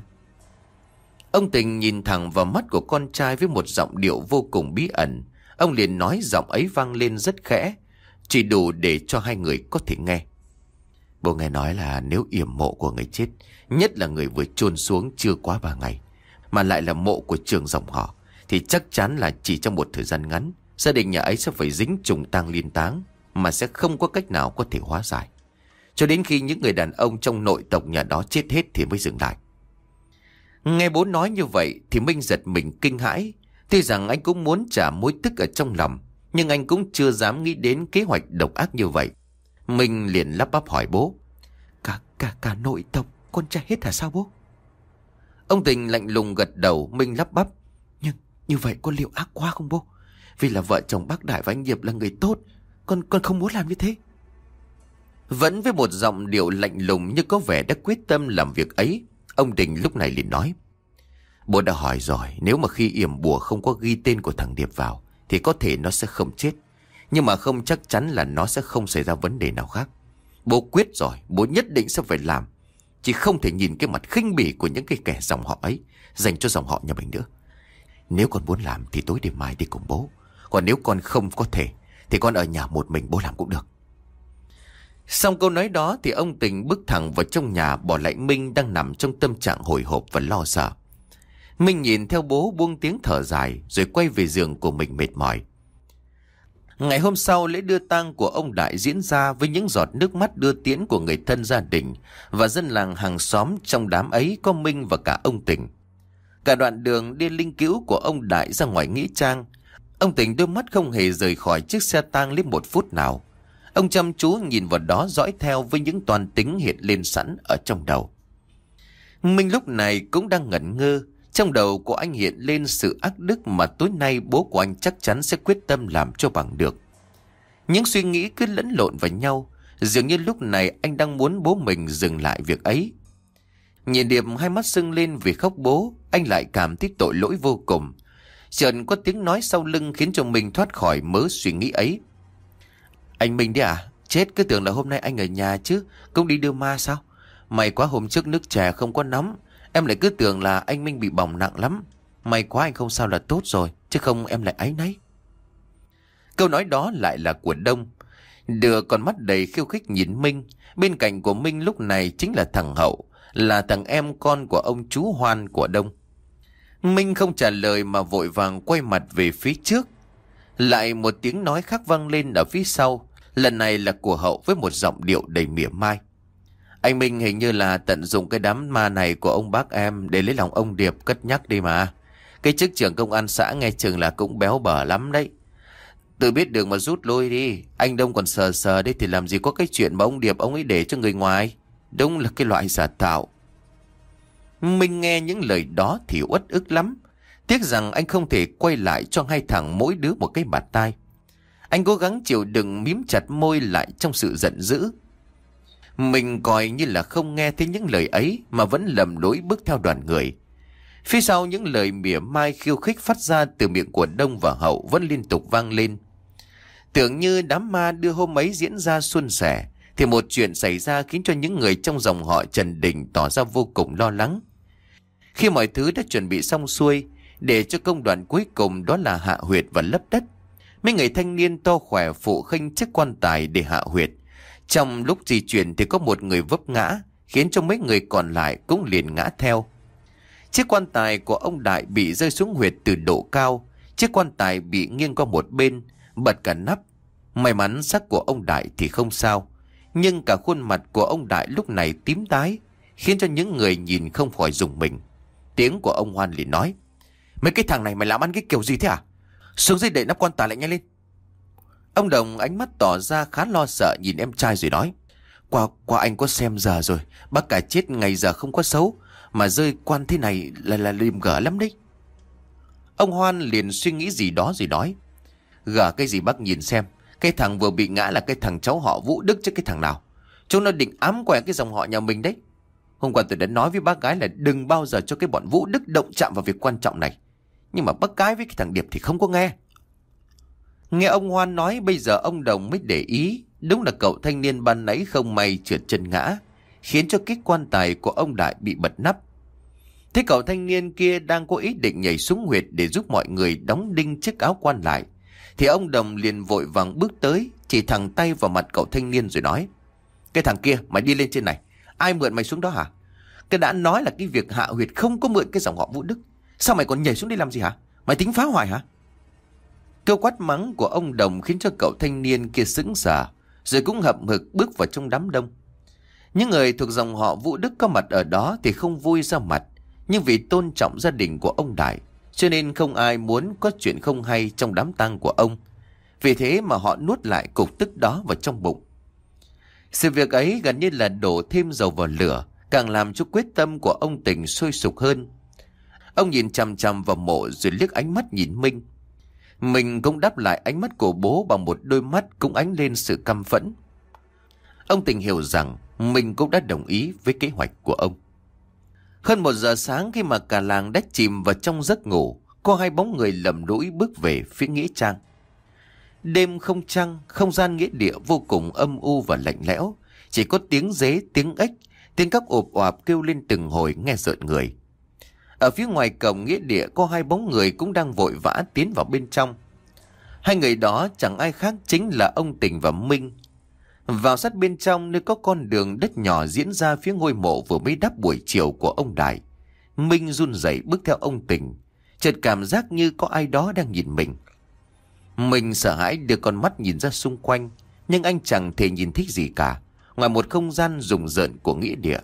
Speaker 1: Ông Tình nhìn thẳng vào mắt của con trai với một giọng điệu vô cùng bí ẩn. Ông liền nói giọng ấy vang lên rất khẽ, chỉ đủ để cho hai người có thể nghe. Bố nghe nói là nếu yểm mộ của người chết, nhất là người vừa chôn xuống chưa quá ba ngày, mà lại là mộ của trưởng dòng họ, thì chắc chắn là chỉ trong một thời gian ngắn, gia đình nhà ấy sẽ phải dính trùng tang liên táng, mà sẽ không có cách nào có thể hóa giải. Cho đến khi những người đàn ông trong nội tộc nhà đó chết hết thì mới dừng lại. Nghe bố nói như vậy thì Minh giật mình kinh hãi. Tuy rằng anh cũng muốn trả mối tức ở trong lòng, nhưng anh cũng chưa dám nghĩ đến kế hoạch độc ác như vậy. Minh liền lắp bắp hỏi bố. Cả, cả, cả nội tộc con trai hết hả sao bố? Ông Tình lạnh lùng gật đầu. Minh lắp bắp. Nhưng như vậy có liệu ác quá không bố? Vì là vợ chồng bác Đại và anh Diệp là người tốt, Con con không muốn làm như thế. Vẫn với một giọng điệu lạnh lùng như có vẻ đã quyết tâm làm việc ấy, ông Tình lúc này liền nói. Bố đã hỏi rồi, nếu mà khi yểm bùa không có ghi tên của thằng Điệp vào thì có thể nó sẽ không chết, nhưng mà không chắc chắn là nó sẽ không xảy ra vấn đề nào khác. Bố quyết rồi, bố nhất định sẽ phải làm. Chỉ không thể nhìn cái mặt khinh bỉ của những cái kẻ dòng họ ấy dành cho dòng họ nhà mình nữa. Nếu con muốn làm thì tối đêm mai đi cùng bố. Còn nếu con không có thể thì con ở nhà một mình bố làm cũng được. Xong câu nói đó thì ông Tình bước thẳng vào trong nhà, bỏ lại Minh đang nằm trong tâm trạng hồi hộp và lo sợ. Minh nhìn theo bố buông tiếng thở dài rồi quay về giường của mình mệt mỏi. Ngày hôm sau, lễ đưa tang của ông Đại diễn ra với những giọt nước mắt đưa tiễn của người thân gia đình và dân làng hàng xóm. Trong đám ấy có Minh và cả ông Tình. Cả đoạn đường đi linh cữu của ông Đại ra ngoài nghĩa trang, ông Tình đôi mắt không hề rời khỏi chiếc xe tang lấy một phút nào. Ông chăm chú nhìn vào đó, dõi theo với những toan tính hiện lên sẵn ở trong đầu. Minh lúc này cũng đang ngẩn ngơ. Trong đầu của anh hiện lên sự ác đức mà tối nay bố của anh chắc chắn sẽ quyết tâm làm cho bằng được. Những suy nghĩ cứ lẫn lộn vào nhau, dường như lúc này anh đang muốn bố mình dừng lại việc ấy. Nhìn Điệp hai mắt sưng lên vì khóc bố, anh lại cảm thấy tội lỗi vô cùng. Chợt có tiếng nói sau lưng khiến cho mình thoát khỏi mớ suy nghĩ ấy. Anh Minh đấy à? Chết, cứ tưởng là hôm nay anh ở nhà chứ, cũng đi đưa ma sao? May quá hôm trước nước chè không có nóng, em lại cứ tưởng là anh Minh bị bỏng nặng lắm. May quá anh không sao là tốt rồi, chứ không em lại áy náy. Câu nói đó lại là của Đông. Đưa con mắt đầy khiêu khích nhìn Minh. Bên cạnh của Minh lúc này chính là thằng Hậu, là thằng em con của ông chú Hoan của Đông. Minh không trả lời mà vội vàng quay mặt về phía trước. Lại một tiếng nói khác vang lên ở phía sau. Lần này là của Hậu với một giọng điệu đầy mỉa mai. Anh Minh hình như là tận dụng cái đám ma này của ông bác em để lấy lòng ông Điệp cất nhắc đi mà. Cái chức trưởng công an xã nghe chừng là cũng béo bở lắm đấy. Tự biết đường mà rút lui đi. Anh Đông còn sờ sờ đấy thì làm gì có cái chuyện mà ông Điệp ông ấy để cho người ngoài. Đúng là cái loại giả tạo. Minh nghe những lời đó thì uất ức lắm. Tiếc rằng anh không thể quay lại cho hai thằng mỗi đứa một cái bạt tai. Anh cố gắng chịu đựng, mím chặt môi lại trong sự giận dữ. Mình coi như là không nghe thấy những lời ấy mà vẫn lầm lối bước theo đoàn người. Phía sau những lời mỉa mai khiêu khích phát ra từ miệng của Đông và Hậu vẫn liên tục vang lên. Tưởng như đám ma đưa hôm ấy diễn ra suôn sẻ, thì một chuyện xảy ra khiến cho những người trong dòng họ Trần Đình tỏ ra vô cùng lo lắng. Khi mọi thứ đã chuẩn bị xong xuôi, để cho công đoạn cuối cùng đó là hạ huyệt và lấp đất, mấy người thanh niên to khỏe phụ khênh chiếc quan tài để hạ huyệt. Trong lúc di chuyển thì có một người vấp ngã, khiến cho mấy người còn lại cũng liền ngã theo. Chiếc quan tài của ông Đại bị rơi xuống huyệt từ độ cao. Chiếc quan tài bị nghiêng qua một bên, bật cả nắp. May mắn xác của ông Đại thì không sao, nhưng cả khuôn mặt của ông Đại lúc này tím tái, khiến cho những người nhìn không khỏi rùng mình. Tiếng của ông Hoan liền nói: Mấy cái thằng này mày làm ăn cái kiểu gì thế à? Xuống dưới để nắp quan tài lại nhanh lên. Ông Đồng ánh mắt tỏ ra khá lo sợ nhìn em trai rồi nói: Qua, qua anh có xem giờ rồi, bác cả chết ngày giờ không có xấu, mà rơi quan thế này là là liềm gở lắm đấy. Ông Hoan liền suy nghĩ gì đó rồi nói: Gở cái gì bác nhìn xem, cái thằng vừa bị ngã là cái thằng cháu họ Vũ Đức chứ cái thằng nào. Chúng nó định ám quẻ cái dòng họ nhà mình đấy. Hôm qua tôi đã nói với bác gái là đừng bao giờ cho cái bọn Vũ Đức động chạm vào việc quan trọng này, nhưng mà bác gái với cái thằng Điệp thì không có nghe. Nghe ông Hoan nói bây giờ ông Đồng mới để ý. Đúng là cậu thanh niên ban nãy không may trượt chân ngã, khiến cho cái quan tài của ông Đại bị bật nắp. Thế cậu thanh niên kia đang có ý định nhảy xuống huyệt để giúp mọi người đóng đinh chiếc áo quan lại, thì ông Đồng liền vội vàng bước tới, chỉ thẳng tay vào mặt cậu thanh niên rồi nói: Cái thằng kia, mày đi lên trên này, ai mượn mày xuống đó hả? Cái đã nói là cái việc hạ huyệt không có mượn cái dòng họ Vũ Đức, sao mày còn nhảy xuống đây làm gì hả? Mày tính phá hoại hả? Câu quát mắng của ông Đồng khiến cho cậu thanh niên kia sững sờ, rồi cũng hậm hực bước vào trong đám đông. Những người thuộc dòng họ Vũ Đức có mặt ở đó thì không vui ra mặt, nhưng vì tôn trọng gia đình của ông Đại, cho nên không ai muốn có chuyện không hay trong đám tang của ông. Vì thế mà họ nuốt lại cục tức đó vào trong bụng. Sự việc ấy gần như là đổ thêm dầu vào lửa, càng làm cho quyết tâm của ông Tình sôi sục hơn. Ông nhìn chằm chằm vào mộ rồi liếc ánh mắt nhìn Minh. Mình cũng đáp lại ánh mắt của bố bằng một đôi mắt cũng ánh lên sự căm phẫn. Ông Tình hiểu rằng mình cũng đã đồng ý với kế hoạch của ông. Hơn một giờ sáng, khi mà cả làng đã chìm vào trong giấc ngủ, có hai bóng người lầm lũi bước về phía nghĩa trang. Đêm không trăng, không gian nghĩa địa vô cùng âm u và lạnh lẽo, chỉ có tiếng dế, tiếng ếch, tiếng cóc ộp oạp kêu lên từng hồi nghe rợn người. Ở phía ngoài cổng nghĩa địa có hai bóng người cũng đang vội vã tiến vào bên trong. Hai người đó chẳng ai khác chính là ông Tình và Minh. Vào sát bên trong, nơi có con đường đất nhỏ diễn ra phía ngôi mộ vừa mới đắp buổi chiều của ông Đại, Minh run rẩy bước theo ông Tình, chợt cảm giác như có ai đó đang nhìn mình. Mình sợ hãi đưa con mắt nhìn ra xung quanh, nhưng anh chẳng thể nhìn thấy gì cả, ngoài một không gian rùng rợn của nghĩa địa.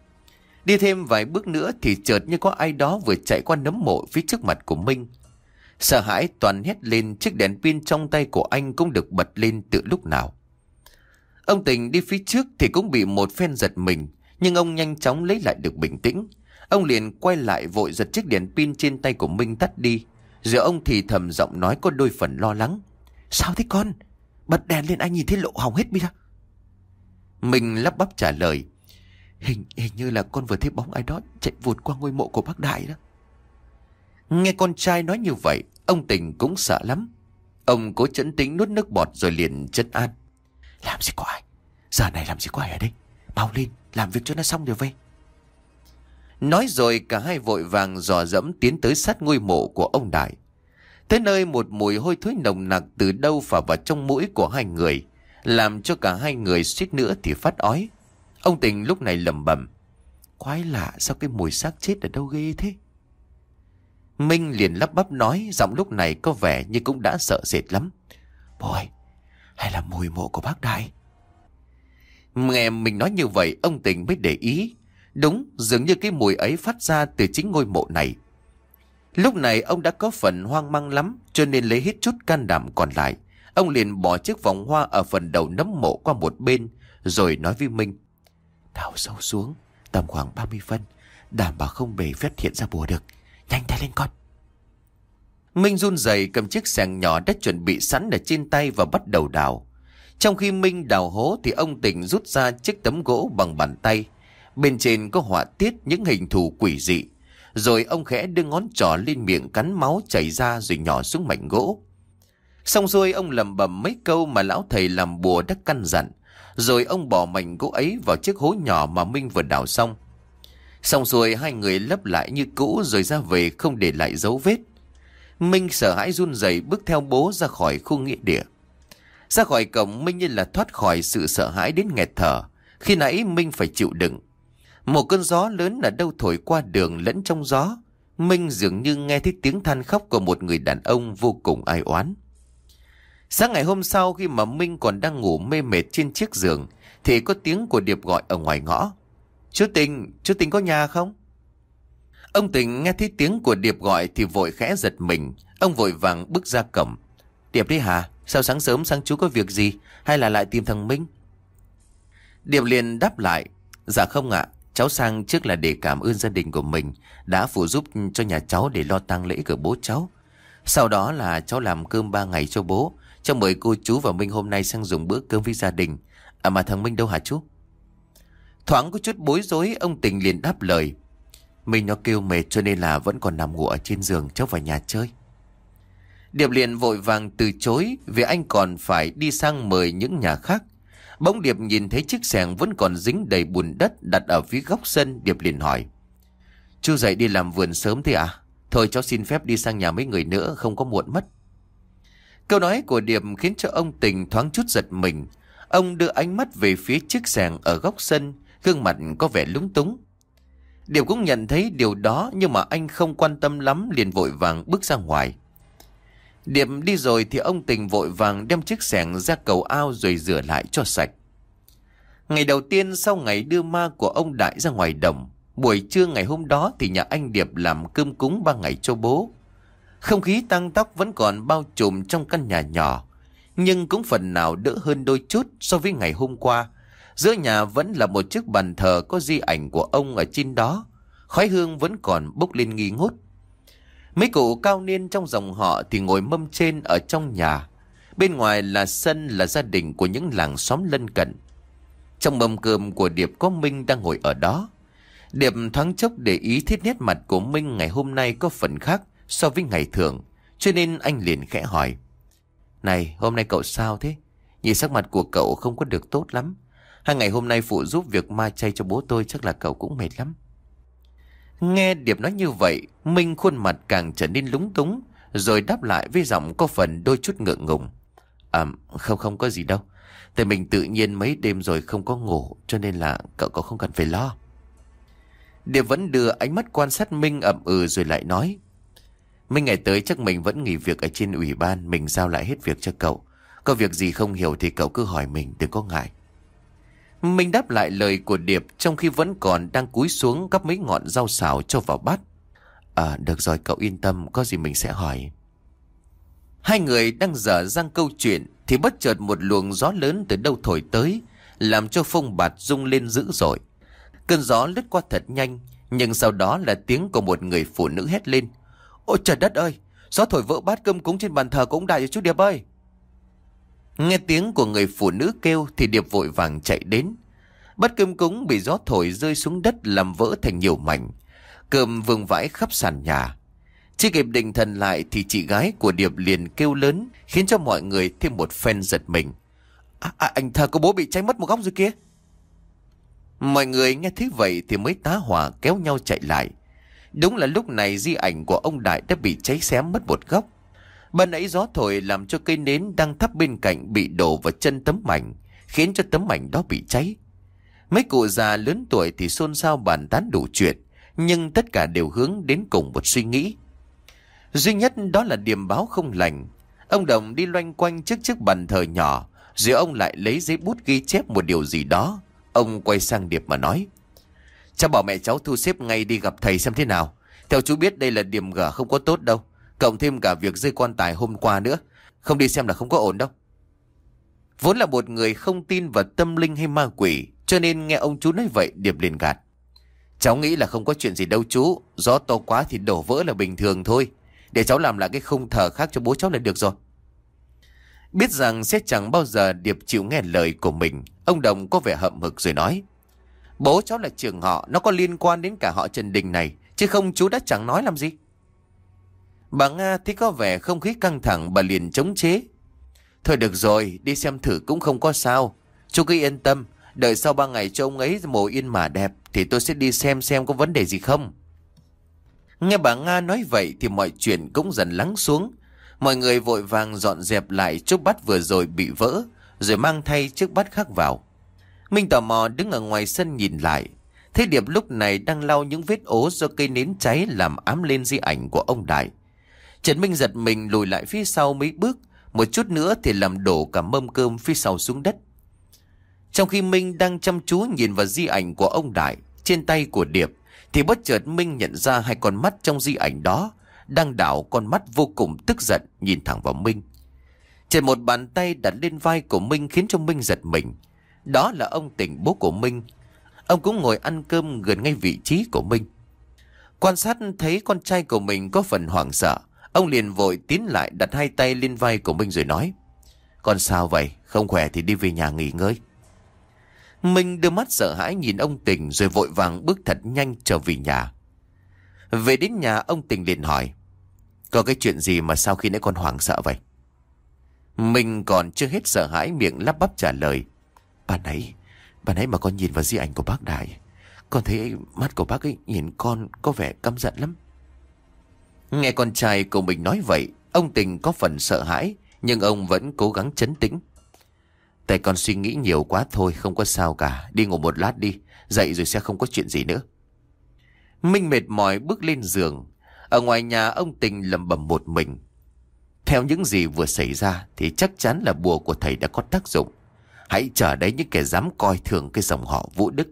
Speaker 1: Đi thêm vài bước nữa thì chợt như có ai đó vừa chạy qua nấm mộ phía trước mặt của Minh. Sợ hãi toàn hét lên, chiếc đèn pin trong tay của anh cũng được bật lên từ lúc nào. Ông Tình đi phía trước thì cũng bị một phen giật mình, nhưng ông nhanh chóng lấy lại được bình tĩnh. Ông liền quay lại vội giật chiếc đèn pin trên tay của Minh tắt đi, rồi ông thì thầm giọng nói có đôi phần lo lắng: Sao thế con? Bật đèn lên anh nhìn thấy lộ hỏng hết bây giờ. Minh lắp bắp trả lời: Hình, hình như là con vừa thấy bóng ai đó chạy vụt qua ngôi mộ của bác Đại đó. Nghe con trai nói như vậy, ông Tình cũng sợ lắm. Ông cố trấn tĩnh nuốt nước bọt rồi liền trấn an: Làm gì có ai, giờ này làm gì có ai ở đây, mau lên làm việc cho nó xong rồi về. Nói rồi cả hai vội vàng dò dẫm tiến tới sát ngôi mộ của ông Đại. Tới nơi, một mùi hôi thối nồng nặc từ đâu phả vào trong mũi của hai người, làm cho cả hai người suýt nữa thì phát ói. Ông Tình lúc này lẩm bẩm: Quái lạ, sao cái mùi xác chết ở đâu ghê thế? Minh liền lắp bắp nói, giọng lúc này có vẻ như cũng đã sợ sệt lắm: Bố ơi, hay là mùi mộ của bác Đại? Nghe mình nói như vậy, ông Tình mới để ý. Đúng, dường như cái mùi ấy phát ra từ chính ngôi mộ này. Lúc này ông đã có phần hoang mang lắm, cho nên lấy hết chút can đảm còn lại, ông liền bỏ chiếc vòng hoa ở phần đầu nấm mộ qua một bên, rồi nói với Minh: Đào sâu xuống tầm khoảng ba mươi phân, đảm bảo không bề phát hiện ra bùa được. Nhanh tay lên con. Minh run rẩy cầm chiếc xẻng nhỏ đã chuẩn bị sẵn ở trên tay và bắt đầu đào. Trong khi Minh đào hố thì ông Tình rút ra chiếc tấm gỗ bằng bàn tay, bên trên có họa tiết những hình thù quỷ dị. Rồi ông khẽ đưa ngón trỏ lên miệng cắn máu chảy ra rồi nhỏ xuống mảnh gỗ. Xong rồi ông lẩm bẩm mấy câu mà lão thầy làm bùa đã căn dặn. Rồi ông bỏ mảnh gỗ ấy vào chiếc hố nhỏ mà Minh vừa đào xong. Xong rồi hai người lấp lại như cũ rồi ra về không để lại dấu vết. Minh sợ hãi run rẩy bước theo bố ra khỏi khu nghĩa địa. Ra khỏi cổng, Minh như là thoát khỏi sự sợ hãi đến nghẹt thở. Khi nãy Minh phải chịu đựng một cơn gió lớn ở đâu thổi qua đường lẫn trong gió. Minh dường như nghe thấy tiếng than khóc của một người đàn ông vô cùng ai oán. Sáng ngày hôm sau, khi mà Minh còn đang ngủ mê mệt trên chiếc giường, thì có tiếng của Điệp gọi ở ngoài ngõ: Chú Tình, chú Tình có nhà không? Ông Tình nghe thấy tiếng của Điệp gọi thì vội khẽ giật mình. Ông vội vàng bước ra cổng: Điệp đấy hả? Sao sáng sớm sang chú có việc gì, hay là lại tìm thằng Minh? Điệp liền đáp lại: Dạ không ạ, cháu sang trước là để cảm ơn gia đình của mình đã phụ giúp cho nhà cháu để lo tang lễ của bố cháu. Sau đó là cháu làm cơm ba ngày cho bố, cháu mời cô chú và Minh hôm nay sang dùng bữa cơm với gia đình. À mà thằng Minh đâu hả chú? Thoáng có chút bối rối, ông Tình liền đáp lời: Minh nó kêu mệt cho nên là vẫn còn nằm ngủ ở trên giường, cháu vào nhà chơi. Điệp liền vội vàng từ chối, vì anh còn phải đi sang mời những nhà khác. Bỗng Điệp nhìn thấy chiếc xẻng vẫn còn dính đầy bùn đất đặt ở phía góc sân. Điệp liền hỏi: Chú dậy đi làm vườn sớm thế à? Thôi cháu xin phép đi sang nhà mấy người nữa, không có muộn mất. Câu nói của Điệp khiến cho ông Tình thoáng chút giật mình. Ông đưa ánh mắt về phía chiếc xẻng ở góc sân, gương mặt có vẻ lúng túng. Điệp cũng nhận thấy điều đó, nhưng mà anh không quan tâm lắm, liền vội vàng bước ra ngoài. Điệp đi rồi thì ông Tình vội vàng đem chiếc xẻng ra cầu ao rồi rửa lại cho sạch. Ngày đầu tiên sau ngày đưa ma của ông Đại ra ngoài đồng, buổi trưa ngày hôm đó thì nhà anh Điệp làm cơm cúng ba ngày cho bố. Không khí tang tóc vẫn còn bao trùm trong căn nhà nhỏ, nhưng cũng phần nào đỡ hơn đôi chút so với ngày hôm qua. Giữa nhà vẫn là một chiếc bàn thờ có di ảnh của ông ở trên đó, khói hương vẫn còn bốc lên nghi ngút. Mấy cụ cao niên trong dòng họ thì ngồi mâm trên ở trong nhà. Bên ngoài là sân, là gia đình của những làng xóm lân cận. Trong mâm cơm của Điệp có Minh đang ngồi ở đó. Điệp thoáng chốc để ý thấy nét mặt của Minh ngày hôm nay có phần khác so với ngày thường, cho nên anh liền khẽ hỏi: Này, hôm nay cậu sao thế? Nhìn sắc mặt của cậu không có được tốt lắm. Hai ngày hôm nay phụ giúp việc ma chay cho bố tôi, chắc là cậu cũng mệt lắm. Nghe Điệp nói như vậy, Minh khuôn mặt càng trở nên lúng túng, rồi đáp lại với giọng có phần đôi chút ngượng ngùng: À, không không có gì đâu. Tại mình tự nhiên mấy đêm rồi không có ngủ, cho nên là cậu cậu không cần phải lo. Điệp vẫn đưa ánh mắt quan sát Minh ậm ừ rồi lại nói: Mấy ngày tới chắc mình vẫn nghỉ việc ở trên ủy ban, mình giao lại hết việc cho cậu. Có việc gì không hiểu thì cậu cứ hỏi mình, đừng có ngại. Minh đáp lại lời của Điệp trong khi vẫn còn đang cúi xuống gắp mấy ngọn rau xào cho vào bát. À, được rồi, cậu yên tâm, có gì mình sẽ hỏi. Hai người đang dở dang câu chuyện thì bất chợt một luồng gió lớn từ đâu thổi tới, làm cho phông bạt rung lên dữ dội. Cơn gió lướt qua thật nhanh, nhưng sau đó là tiếng của một người phụ nữ hét lên: Ôi trời đất ơi, gió thổi vỡ bát cơm cúng trên bàn thờ của ông Đại rồi chú Điệp ơi. Nghe tiếng của người phụ nữ kêu thì Điệp vội vàng chạy đến. Bát cơm cúng bị gió thổi rơi xuống đất làm vỡ thành nhiều mảnh. Cơm vương vãi khắp sàn nhà. Chưa kịp định thần lại thì chị gái của Điệp liền kêu lớn, khiến cho mọi người thêm một phen giật mình. À, à, anh thờ của bố bị cháy mất một góc rồi kia. Mọi người nghe thấy vậy thì mới tá hỏa kéo nhau chạy lại. Đúng là lúc này di ảnh của ông Đại đã bị cháy xém mất một góc. Ban nãy gió thổi làm cho cây nến đang thắp bên cạnh bị đổ vào chân tấm ảnh, khiến cho tấm ảnh đó bị cháy. Mấy cụ già lớn tuổi thì xôn xao bàn tán đủ chuyện, nhưng tất cả đều hướng đến cùng một suy nghĩ. Duy nhất đó là điềm báo không lành. Ông Đồng đi loanh quanh trước chiếc bàn thờ nhỏ, rồi ông lại lấy giấy bút ghi chép một điều gì đó. Ông quay sang Điệp mà nói: Cháu bảo mẹ cháu thu xếp ngay đi gặp thầy xem thế nào. Theo chú biết đây là điểm gở không có tốt đâu, cộng thêm cả việc rơi quan tài hôm qua nữa, không đi xem là không có ổn đâu. Vốn là một người không tin vào tâm linh hay ma quỷ, cho nên nghe ông chú nói vậy Điệp liền gạt: Cháu nghĩ là không có chuyện gì đâu chú, gió to quá thì đổ vỡ là bình thường thôi. Để cháu làm lại cái khung thờ khác cho bố cháu là được rồi. Biết rằng sẽ chẳng bao giờ Điệp chịu nghe lời của mình, ông Đồng có vẻ hậm hực rồi nói: Bố cháu là trưởng họ, nó có liên quan đến cả họ Trần Đình này, chứ không chú đã chẳng nói làm gì. Bà Nga thấy có vẻ không khí căng thẳng, bà liền chống chế: Thôi được rồi, đi xem thử cũng không có sao. Chú cứ yên tâm, đợi sau ba ngày cho ông ấy mồ yên mà đẹp thì tôi sẽ đi xem xem có vấn đề gì không. Nghe bà Nga nói vậy thì mọi chuyện cũng dần lắng xuống. Mọi người vội vàng dọn dẹp lại chiếc bát vừa rồi bị vỡ, rồi mang thay chiếc bát khác vào. Minh tò mò đứng ở ngoài sân nhìn lại, thấy Điệp lúc này đang lau những vết ố do cây nến cháy làm ám lên di ảnh của ông Đại. Trần Minh giật mình lùi lại phía sau mấy bước, một chút nữa thì làm đổ cả mâm cơm phía sau xuống đất. Trong khi Minh đang chăm chú nhìn vào di ảnh của ông Đại trên tay của Điệp, thì bất chợt Minh nhận ra hai con mắt trong di ảnh đó đang đảo con mắt vô cùng tức giận nhìn thẳng vào Minh. Trên một bàn tay đặt lên vai của Minh khiến cho Minh giật mình. Đó là ông Tỉnh, bố của Minh. Ông cũng ngồi ăn cơm gần ngay vị trí của Minh. Quan sát thấy con trai của mình có phần hoảng sợ, ông liền vội tiến lại đặt hai tay lên vai của Minh rồi nói: Con sao vậy? Không khỏe thì đi về nhà nghỉ ngơi. Minh đưa mắt sợ hãi nhìn ông Tỉnh rồi vội vàng bước thật nhanh trở về nhà. Về đến nhà ông Tỉnh liền hỏi: Có cái chuyện gì mà sau khi nãy con hoảng sợ vậy? Minh còn chưa hết sợ hãi miệng lắp bắp trả lời:
Speaker 2: Bà nãy Bà nãy mà con nhìn vào di ảnh của bác Đại, con thấy mắt của bác ấy nhìn con có vẻ căm giận lắm.
Speaker 1: Nghe con trai của mình nói vậy, ông Tình có phần sợ hãi, nhưng ông vẫn cố gắng trấn tĩnh.
Speaker 2: Tại con suy nghĩ nhiều quá thôi, không có sao cả. Đi ngủ một lát đi, dậy rồi sẽ không có chuyện gì nữa.
Speaker 1: Minh mệt mỏi bước lên giường. Ở ngoài nhà ông Tình lẩm bẩm một mình. Theo những gì vừa xảy ra thì chắc chắn là bùa của thầy đã có tác dụng. Hãy chờ đấy những kẻ dám coi thường cái dòng họ Vũ Đức.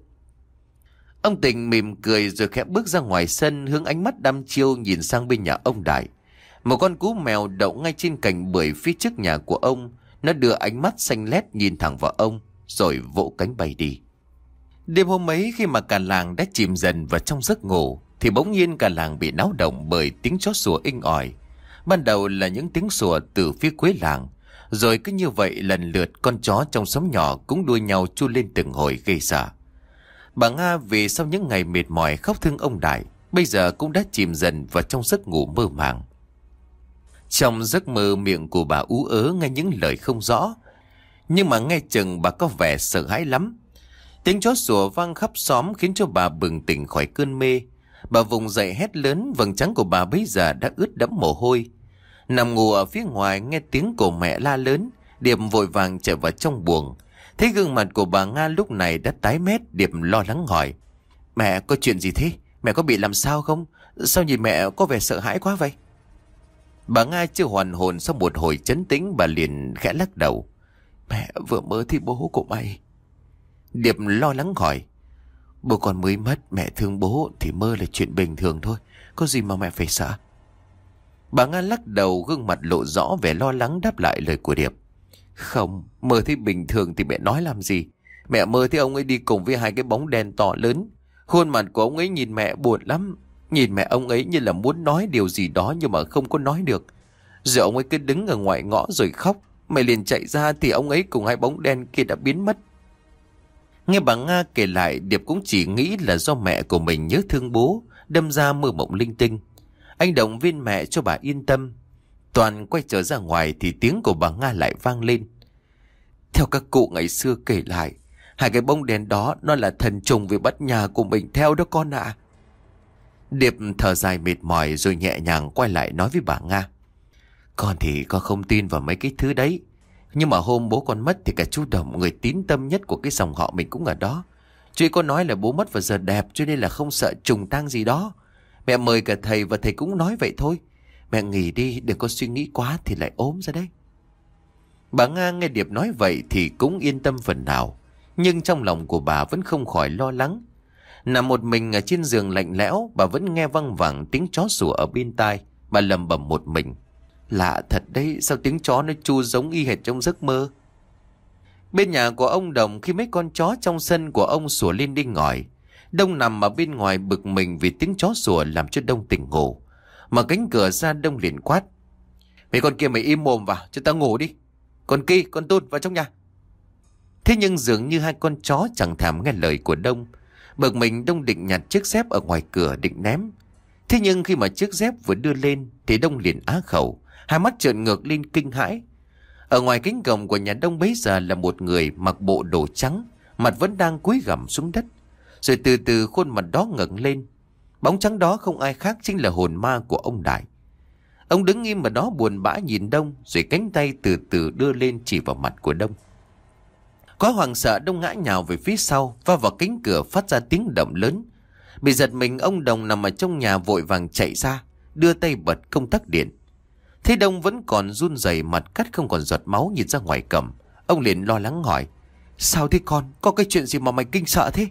Speaker 1: Ông Tình mỉm cười rồi khẽ bước ra ngoài sân, hướng ánh mắt đăm chiêu nhìn sang bên nhà ông Đại. Một con cú mèo đậu ngay trên cành bưởi phía trước nhà của ông. Nó đưa ánh mắt xanh lét nhìn thẳng vào ông, rồi vỗ cánh bay đi. Đêm hôm ấy, khi mà cả làng đã chìm dần vào trong giấc ngủ, thì bỗng nhiên cả làng bị náo động bởi tiếng chó sủa inh ỏi. Ban đầu là những tiếng sủa từ phía cuối làng, rồi cứ như vậy lần lượt con chó trong xóm nhỏ cũng đua nhau chu lên từng hồi gây sợ. Bà Nga vì sau những ngày mệt mỏi khóc thương ông Đại, bây giờ cũng đã chìm dần vào trong giấc ngủ mơ màng. Trong giấc mơ, miệng của bà ú ớ nghe những lời không rõ, nhưng mà nghe chừng bà có vẻ sợ hãi lắm. Tiếng chó sủa vang khắp xóm khiến cho bà bừng tỉnh khỏi cơn mê. Bà vùng dậy hét lớn, vầng trán của bà bây giờ đã ướt đẫm mồ hôi. Nằm ngủ ở phía ngoài nghe tiếng của mẹ la lớn, Điệp vội vàng chạy vào trong buồng. Thấy gương mặt của bà Nga lúc này đã tái mét, Điệp lo lắng hỏi: Mẹ có chuyện gì thế? Mẹ có bị làm sao không? Sao nhìn mẹ có vẻ sợ hãi quá vậy? Bà Nga chưa hoàn hồn, sau một hồi trấn tĩnh bà liền khẽ lắc đầu:
Speaker 2: Mẹ vừa mơ thấy bố của mày.
Speaker 1: Điệp lo lắng hỏi:
Speaker 2: Bố con mới mất, mẹ thương bố thì mơ là chuyện bình thường thôi, có gì mà mẹ phải sợ?
Speaker 1: Bà Nga lắc đầu, gương mặt lộ rõ vẻ lo lắng đáp lại lời của Điệp: Không, mơ thấy bình thường thì mẹ nói làm gì? Mẹ mơ thấy ông ấy đi cùng với hai cái bóng đen to lớn. Khuôn mặt của ông ấy nhìn mẹ buồn lắm. Nhìn mẹ ông ấy như là muốn nói điều gì đó nhưng mà không có nói được. Rồi ông ấy cứ đứng ở ngoài ngõ rồi khóc. Mẹ liền chạy ra thì ông ấy cùng hai bóng đen kia đã biến mất. Nghe bà Nga kể lại, Điệp cũng chỉ nghĩ là do mẹ của mình nhớ thương bố, đâm ra mơ mộng linh tinh. Anh động viên mẹ cho bà yên tâm. Toàn quay trở ra ngoài thì tiếng của bà Nga lại vang lên: Theo các cụ ngày xưa kể lại, hai cái bông đèn đó nó là thần trùng về bắt nhà của mình theo đó con ạ. À. Điệp thở dài mệt mỏi rồi nhẹ nhàng quay lại nói với bà Nga: Con thì con không tin vào mấy cái thứ đấy. Nhưng mà hôm bố con mất thì cả chú Đồng, người tín tâm nhất của cái dòng họ mình cũng ở đó. Chú ấy có nói là bố mất vào giờ đẹp, cho nên là không sợ trùng tang gì đó. Mẹ mời cả thầy và thầy cũng nói vậy thôi. Mẹ nghỉ đi, đừng có suy nghĩ quá thì lại ốm ra đấy. Bà Nga nghe Điệp nói vậy thì cũng yên tâm phần nào. Nhưng trong lòng của bà vẫn không khỏi lo lắng. Nằm một mình ở trên giường lạnh lẽo, bà vẫn nghe văng vẳng tiếng chó sủa ở bên tai. Bà lầm bầm một mình: Lạ thật đấy, sao tiếng chó nó chu giống y hệt trong giấc mơ. Bên nhà của ông Đồng, khi mấy con chó trong sân của ông sủa lên đinh ngòi, Đông nằm ở bên ngoài bực mình vì tiếng chó sủa làm cho Đông tỉnh ngủ. Mở cánh cửa ra, Đông liền quát: Mấy con kia mày im mồm vào cho tao ngủ đi. Con Kỳ, con Tút vào trong nhà. Thế nhưng dường như hai con chó chẳng thèm nghe lời của Đông. Bực mình, Đông định nhặt chiếc dép ở ngoài cửa định ném. Thế nhưng khi mà chiếc dép vừa đưa lên thì Đông liền á khẩu, hai mắt trợn ngược lên kinh hãi. Ở ngoài cánh cổng của nhà Đông bấy giờ là một người mặc bộ đồ trắng, mặt vẫn đang cúi gằm xuống đất. Rồi từ từ khuôn mặt đó ngẩng lên. Bóng trắng đó không ai khác chính là hồn ma của ông Đại. Ông đứng im ở đó buồn bã nhìn Đông, rồi cánh tay từ từ đưa lên chỉ vào mặt của Đông. Có hoảng sợ, Đông ngã nhào về phía sau, va vào cánh cửa phát ra tiếng động lớn. Bị giật mình, ông Đồng nằm ở trong nhà vội vàng chạy ra, đưa tay bật công tắc điện. Thế Đông vẫn còn run rẩy, mặt cắt không còn giọt máu nhìn ra ngoài cổng. Ông liền lo lắng hỏi: Sao thế con? Có cái chuyện gì mà mày kinh sợ thế?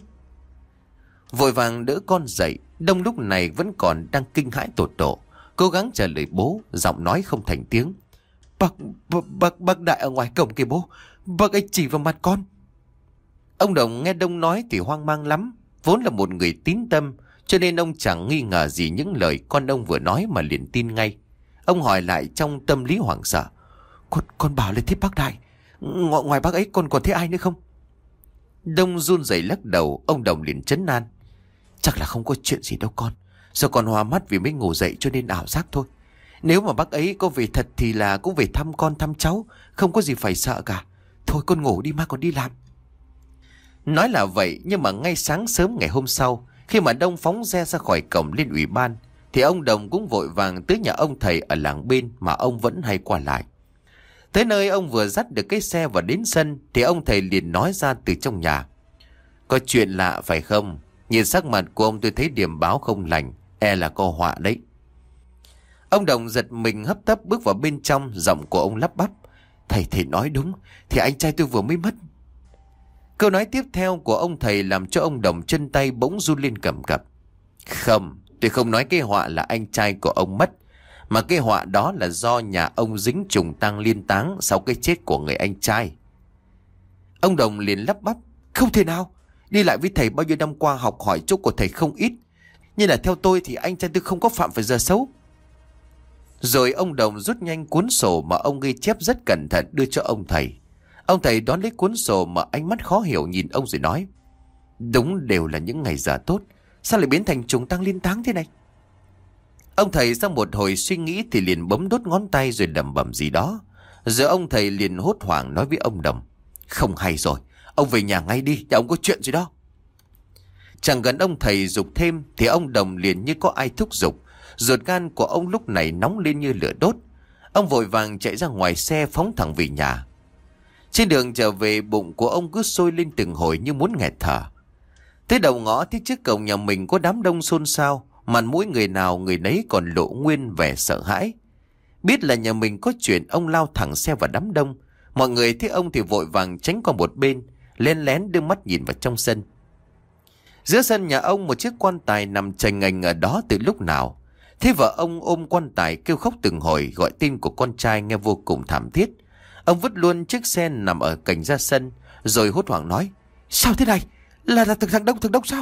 Speaker 1: Vội vàng đỡ con dậy, Đông lúc này vẫn còn đang kinh hãi tột độ, cố gắng trả lời bố, giọng nói không thành tiếng: Bác, bác, bác, bác Đại ở ngoài cổng kìa bố, bác ấy chỉ vào mặt con. Ông Đồng nghe Đông nói thì hoang mang lắm. Vốn là một người tín tâm, cho nên ông chẳng nghi ngờ gì những lời con ông vừa nói mà liền tin ngay. Ông hỏi lại trong tâm lý hoảng sợ: Con, con bảo là thích bác Đại, Ngo ngoài bác ấy con còn thấy ai nữa không? Đông run rẩy lắc đầu. Ông Đồng liền trấn an: Chắc là không có chuyện gì đâu con, do con hoa mắt vì mới ngủ dậy cho nên ảo giác thôi. Nếu mà bác ấy có về thật thì là cũng về thăm con thăm cháu, không có gì phải sợ cả. Thôi con ngủ đi, má còn đi làm. Nói là vậy, nhưng mà ngay sáng sớm ngày hôm sau, khi mà Đông phóng xe ra khỏi cổng lên ủy ban, thì ông Đồng cũng vội vàng tới nhà ông thầy ở làng bên mà ông vẫn hay qua lại. Tới nơi ông vừa dắt được cái xe vào đến sân, thì ông thầy liền nói ra từ trong nhà: "Có chuyện lạ phải không? Nhìn sắc mặt của ông tôi thấy điểm báo không lành, e là có họa đấy." Ông Đồng giật mình hấp tấp bước vào bên trong, giọng của ông lắp bắp: "Thầy thầy nói đúng, thì anh trai tôi vừa mới mất." Câu nói tiếp theo của ông thầy làm cho ông Đồng chân tay bỗng run lên cầm cập. "Không, tôi không nói cái họa là anh trai của ông mất, mà cái họa đó là do nhà ông dính trùng tang liên táng sau cái chết của người anh trai." Ông Đồng liền lắp bắp: "Không thể nào, đi lại với thầy bao nhiêu năm qua học hỏi chỗ của thầy không ít, nhưng là theo tôi thì anh trai tôi không có phạm phải giờ xấu." Rồi ông Đồng rút nhanh cuốn sổ mà ông ghi chép rất cẩn thận đưa cho ông thầy. Ông thầy đón lấy cuốn sổ mà ánh mắt khó hiểu nhìn ông rồi nói: "Đúng đều là những ngày giờ tốt, sao lại biến thành trùng tang liên táng thế này?" Ông thầy sau một hồi suy nghĩ thì liền bấm đốt ngón tay rồi lẩm bẩm gì đó. Rồi ông thầy liền hốt hoảng nói với ông Đồng: "Không hay rồi, ông về nhà ngay đi, nhà ông có chuyện gì đó." Chẳng gần ông thầy giục thêm thì ông Đồng liền như có ai thúc giục. Ruột gan của ông lúc này nóng lên như lửa đốt. Ông vội vàng chạy ra ngoài xe phóng thẳng về nhà. Trên đường trở về, bụng của ông cứ sôi lên từng hồi như muốn nghẹt thở. Tới đầu ngõ thấy trước cổng nhà mình có đám đông xôn xao, mặt mũi người nào người nấy còn lộ nguyên vẻ sợ hãi. Biết là nhà mình có chuyện, ông lao thẳng xe vào đám đông. Mọi người thấy ông thì vội vàng tránh qua một bên, lén lén đưa mắt nhìn vào trong sân. Giữa sân nhà ông một chiếc quan tài nằm chành ngành ở đó từ lúc nào. Thế vợ ông ôm quan tài kêu khóc từng hồi, gọi tên của con trai nghe vô cùng thảm thiết. Ông vứt luôn chiếc xe nằm ở cạnh ra sân, rồi hốt hoảng nói: "Sao thế này? Là là thằng Đông, thằng Đông sao?"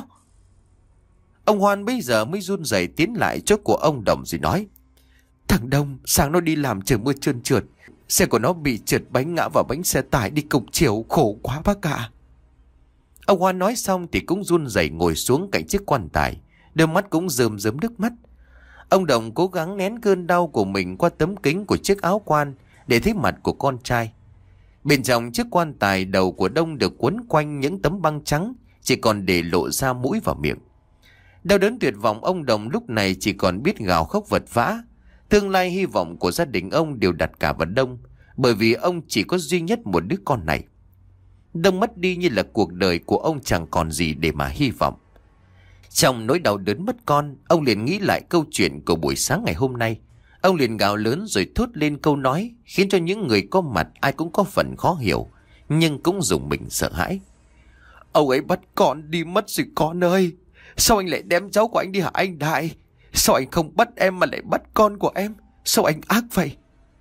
Speaker 1: Ông Hoan bây giờ mới run rẩy tiến lại chỗ của ông Đồng rồi nói: "Thằng Đông sáng nó đi làm trời mưa trơn trượt, xe của nó bị trượt bánh ngã vào bánh xe tải đi cùng chiều, khổ quá bác ạ." Ông Hoan nói xong thì cũng run rẩy ngồi xuống cạnh chiếc quan tài, đôi mắt cũng rơm rớm nước mắt. Ông Đồng cố gắng nén cơn đau của mình qua tấm kính của chiếc áo quan để thấy mặt của con trai. Bên trong chiếc quan tài, đầu của Đông được quấn quanh những tấm băng trắng, chỉ còn để lộ ra mũi và miệng. Đau đớn tuyệt vọng, ông Đồng lúc này chỉ còn biết gào khóc vật vã. Tương lai hy vọng của gia đình ông đều đặt cả vào Đông, bởi vì ông chỉ có duy nhất một đứa con này. Đông mất đi như là cuộc đời của ông chẳng còn gì để mà hy vọng. Trong nỗi đau đớn mất con, ông liền nghĩ lại câu chuyện của buổi sáng ngày hôm nay. Ông liền gào lớn rồi thốt lên câu nói khiến cho những người có mặt ai cũng có phần khó hiểu, nhưng cũng dùng mình sợ hãi: "Ông ấy bắt con đi mất rồi con ơi. Sao anh lại đem cháu của anh đi hả anh Đại? Sao anh không bắt em mà lại bắt con của em? Sao anh ác vậy?"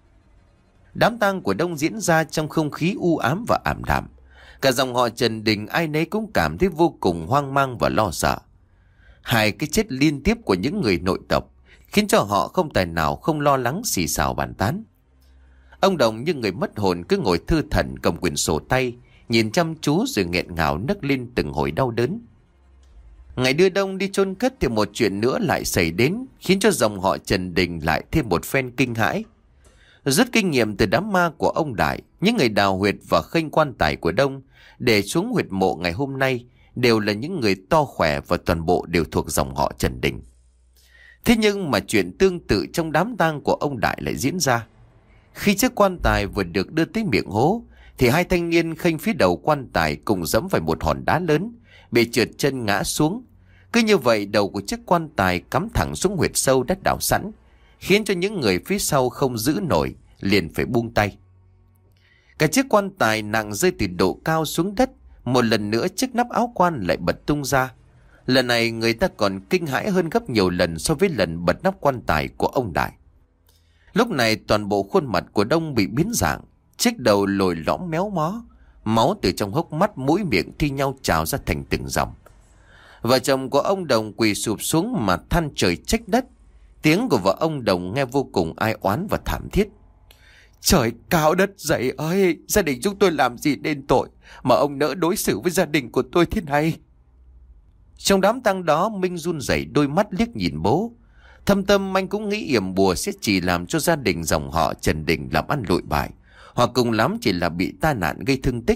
Speaker 1: Đám tang của Đông diễn ra trong không khí u ám và ảm đạm. Cả dòng họ Trần Đình ai nấy cũng cảm thấy vô cùng hoang mang và lo sợ. Hai cái chết liên tiếp của những người nội tộc khiến cho họ không tài nào không lo lắng xì xào bàn tán. Ông Đồng như người mất hồn cứ ngồi thư thẩn cầm quyển sổ tay, nhìn chăm chú rồi nghẹn ngào nấc lên từng hồi đau đớn. Ngày đưa Đông đi chôn cất thì một chuyện nữa lại xảy đến, khiến cho dòng họ Trần Đình lại thêm một phen kinh hãi. Rút kinh nghiệm từ đám ma của ông Đại, những người đào huyệt và khênh quan tài của Đông để xuống huyệt mộ ngày hôm nay đều là những người to khỏe và toàn bộ đều thuộc dòng họ Trần Đình. Thế nhưng mà chuyện tương tự trong đám tang của ông Đại lại diễn ra. Khi chiếc quan tài vừa được đưa tới miệng hố thì hai thanh niên khênh phía đầu quan tài cùng dẫm phải một hòn đá lớn, bị trượt chân ngã xuống. Cứ như vậy đầu của chiếc quan tài cắm thẳng xuống huyệt sâu đất đào sẵn, khiến cho những người phía sau không giữ nổi, liền phải buông tay. Cả chiếc quan tài nặng rơi từ độ cao xuống đất. Một lần nữa chiếc nắp áo quan lại bật tung ra. Lần này người ta còn kinh hãi hơn gấp nhiều lần so với lần bật nắp quan tài của ông Đại. Lúc này toàn bộ khuôn mặt của Đông bị biến dạng, chiếc đầu lồi lõm méo mó, máu từ trong hốc mắt mũi miệng thi nhau trào ra thành từng dòng. Vợ chồng của ông Đồng quỳ sụp xuống mà than trời trách đất. Tiếng của vợ ông Đồng nghe vô cùng ai oán và thảm thiết: "Trời cao đất dày ơi, gia đình chúng tôi làm gì nên tội mà ông nỡ đối xử với gia đình của tôi thế này?" Trong đám tang đó, Minh run rẩy đôi mắt liếc nhìn bố. Thâm tâm anh cũng nghĩ yểm bùa sẽ chỉ làm cho gia đình dòng họ Trần Đình làm ăn lụi bại, hoặc cùng lắm chỉ là bị tai nạn gây thương tích,